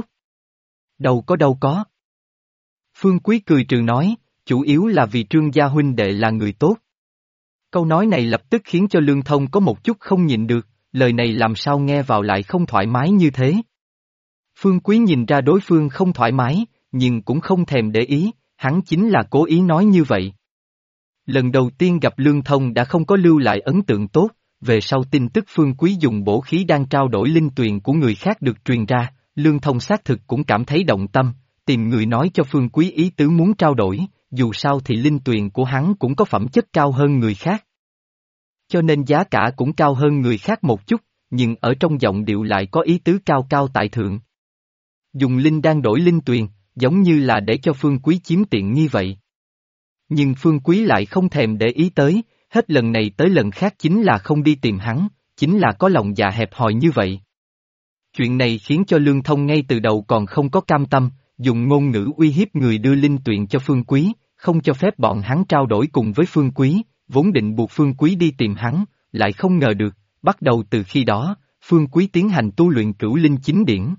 Đâu có. Phương Quý cười trừ nói, chủ yếu là vì Trương gia huynh đệ là người tốt. Câu nói này lập tức khiến cho Lương Thông có một chút không nhịn được, lời này làm sao nghe vào lại không thoải mái như thế. Phương Quý nhìn ra đối phương không thoải mái, nhưng cũng không thèm để ý, hắn chính là cố ý nói như vậy. Lần đầu tiên gặp Lương Thông đã không có lưu lại ấn tượng tốt, về sau tin tức Phương Quý dùng bổ khí đang trao đổi linh tuyền của người khác được truyền ra, Lương Thông xác thực cũng cảm thấy động tâm, tìm người nói cho Phương Quý ý tứ muốn trao đổi, dù sao thì linh tuyền của hắn cũng có phẩm chất cao hơn người khác. Cho nên giá cả cũng cao hơn người khác một chút, nhưng ở trong giọng điệu lại có ý tứ cao cao tại thượng. Dùng linh đang đổi linh tuyền, giống như là để cho Phương Quý chiếm tiện nghi vậy. Nhưng Phương Quý lại không thèm để ý tới, hết lần này tới lần khác chính là không đi tìm hắn, chính là có lòng dạ hẹp hòi như vậy. Chuyện này khiến cho Lương Thông ngay từ đầu còn không có cam tâm, dùng ngôn ngữ uy hiếp người đưa linh tuyền cho Phương Quý, không cho phép bọn hắn trao đổi cùng với Phương Quý, vốn định buộc Phương Quý đi tìm hắn, lại không ngờ được, bắt đầu từ khi đó, Phương Quý tiến hành tu luyện cửu linh chính điển.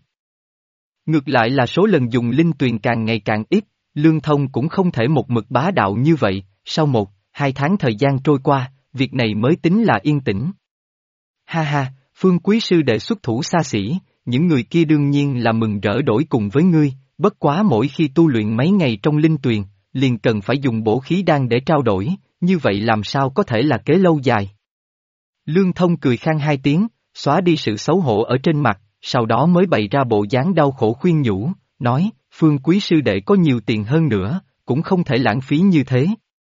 Ngược lại là số lần dùng linh tuyền càng ngày càng ít, Lương Thông cũng không thể một mực bá đạo như vậy, sau 1-2 tháng thời gian trôi qua, việc này mới tính là yên tĩnh. Ha ha, Phương Quý sư đệ xuất thủ xa xỉ, những người kia đương nhiên là mừng rỡ đổi cùng với ngươi, bất quá mỗi khi tu luyện mấy ngày trong linh tuyền, liền cần phải dùng bổ khí đan để trao đổi, như vậy làm sao có thể là kế lâu dài. Lương Thông cười khang 2 tiếng, xóa đi sự xấu hổ ở trên mặt, sau đó mới bày ra bộ dáng đau khổ khuyên nhủ, nói, Phương Quý sư đệ có nhiều tiền hơn nữa, cũng không thể lãng phí như thế.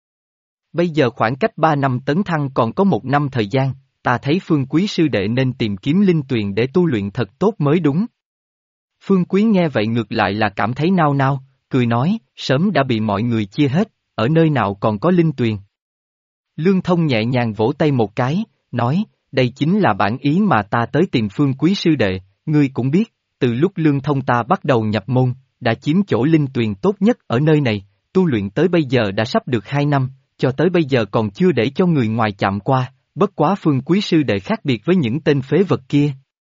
Bây giờ khoảng cách 3 năm tấn thăng còn có 1 năm thời gian, ta thấy Phương Quý sư đệ nên tìm kiếm linh tuyền để tu luyện thật tốt mới đúng. Phương Quý nghe vậy ngược lại là cảm thấy nao nao, cười nói, sớm đã bị mọi người chia hết, ở nơi nào còn có linh tuyền. Lương Thông nhẹ nhàng vỗ tay một cái, nói, đây chính là bản ý mà ta tới tìm Phương Quý sư đệ, ngươi cũng biết, từ lúc Lương Thông ta bắt đầu nhập môn, đã chiếm chỗ linh tuyền tốt nhất ở nơi này, tu luyện tới bây giờ đã sắp được 2 năm, cho tới bây giờ còn chưa để cho người ngoài chạm qua, bất quá Phương Quý sư đệ khác biệt với những tên phế vật kia.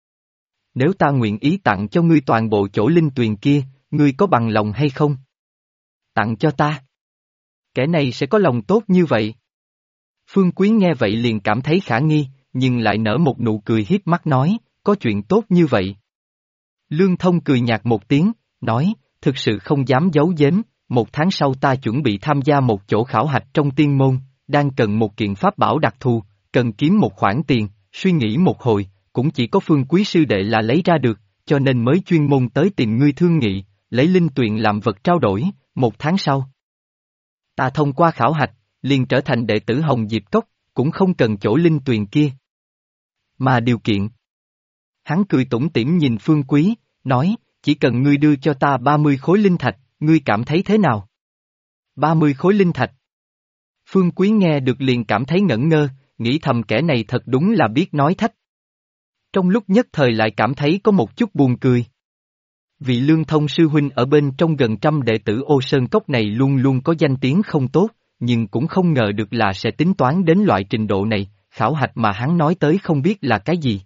Nếu ta nguyện ý tặng cho ngươi toàn bộ chỗ linh tuyền kia, ngươi có bằng lòng hay không? Tặng cho ta. Kẻ này sẽ có lòng tốt như vậy. Phương Quý nghe vậy liền cảm thấy khả nghi, nhưng lại nở một nụ cười hiếp mắt nói, có chuyện tốt như vậy. Lương Thông cười nhạt 1 tiếng, nói, thực sự không dám giấu giếm, 1 tháng sau ta chuẩn bị tham gia một chỗ khảo hạch trong tiên môn, đang cần một kiện pháp bảo đặc thù, cần kiếm một khoản tiền, suy nghĩ một hồi, cũng chỉ có Phương Quý sư đệ là lấy ra được, cho nên mới chuyên môn tới tìm ngươi thương nghị, lấy linh tuyền làm vật trao đổi, 1 tháng sau. Ta thông qua khảo hạch, liền trở thành đệ tử Hồng Diệp Cốc, cũng không cần chỗ linh tuyền kia. Mà điều kiện. Hắn cười tủm tỉm nhìn Phương Quý, nói, chỉ cần ngươi đưa cho ta 30 khối linh thạch, ngươi cảm thấy thế nào? 30 khối linh thạch. Phương Quý nghe được liền cảm thấy ngẩn ngơ, nghĩ thầm kẻ này thật đúng là biết nói thách. Trong lúc nhất thời lại cảm thấy có một chút buồn cười. Vị Lương Thông sư huynh ở bên trong gần 100 đệ tử Ô Sơn Cốc này luôn luôn có danh tiếng không tốt, nhưng cũng không ngờ được là sẽ tính toán đến loại trình độ này, khảo hạch mà hắn nói tới không biết là cái gì.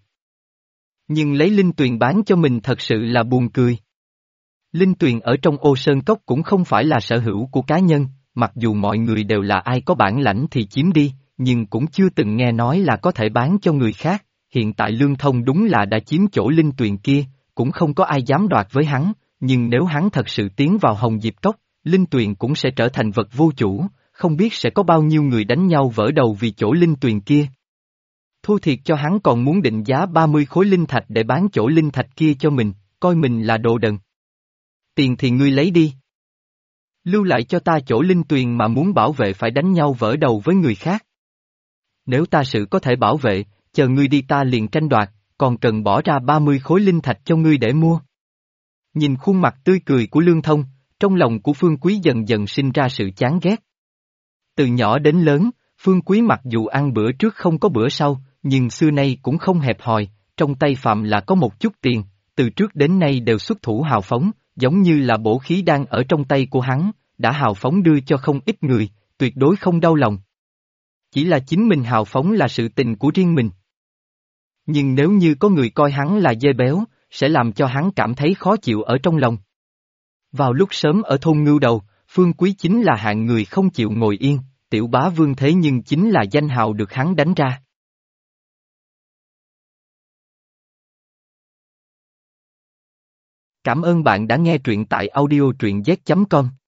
Nhưng lấy linh tuyền bán cho mình thật sự là buồn cười. Linh tuyền ở trong Ô Sơn Cốc cũng không phải là sở hữu của cá nhân, mặc dù mọi người đều là ai có bản lãnh thì chiếm đi, nhưng cũng chưa từng nghe nói là có thể bán cho người khác, hiện tại Lương Thông đúng là đã chiếm chỗ linh tuyền kia, cũng không có ai dám đoạt với hắn, nhưng nếu hắn thật sự tiến vào Hồng Diệp Cốc, linh tuyền cũng sẽ trở thành vật vô chủ, không biết sẽ có bao nhiêu người đánh nhau vỡ đầu vì chỗ linh tuyền kia. Thua thiệt cho hắn còn muốn định giá 30 khối linh thạch để bán chỗ linh thạch kia cho mình, coi mình là đồ đần. Tiền thì ngươi lấy đi. Lưu lại cho ta chỗ linh tuyền mà muốn bảo vệ phải đánh nhau vỡ đầu với người khác. Nếu ta sự có thể bảo vệ, chờ ngươi đi ta liền tranh đoạt, còn cần bỏ ra 30 khối linh thạch cho ngươi để mua. Nhìn khuôn mặt tươi cười của Lương Thông, trong lòng của Phương Quý dần dần sinh ra sự chán ghét. Từ nhỏ đến lớn, Phương Quý mặc dù ăn bữa trước không có bữa sau, nhưng xưa nay cũng không hẹp hòi, trong tay phạm là có một chút tiền, từ trước đến nay đều xuất thủ hào phóng, giống như là bổ khí đang ở trong tay của hắn, đã hào phóng đưa cho không ít người, tuyệt đối không đau lòng. Chỉ là chính mình hào phóng là sự tình của riêng mình. Nhưng nếu như có người coi hắn là dê béo, sẽ làm cho hắn cảm thấy khó chịu ở trong lòng. Vào lúc sớm ở thôn Ngưu Đầu, Phương Quý chính là hạng người không chịu ngồi yên, tiểu bá vương thế nhưng chính là danh hào được hắn đánh ra. Cảm ơn bạn đã nghe truyện tại audio truyện z.com.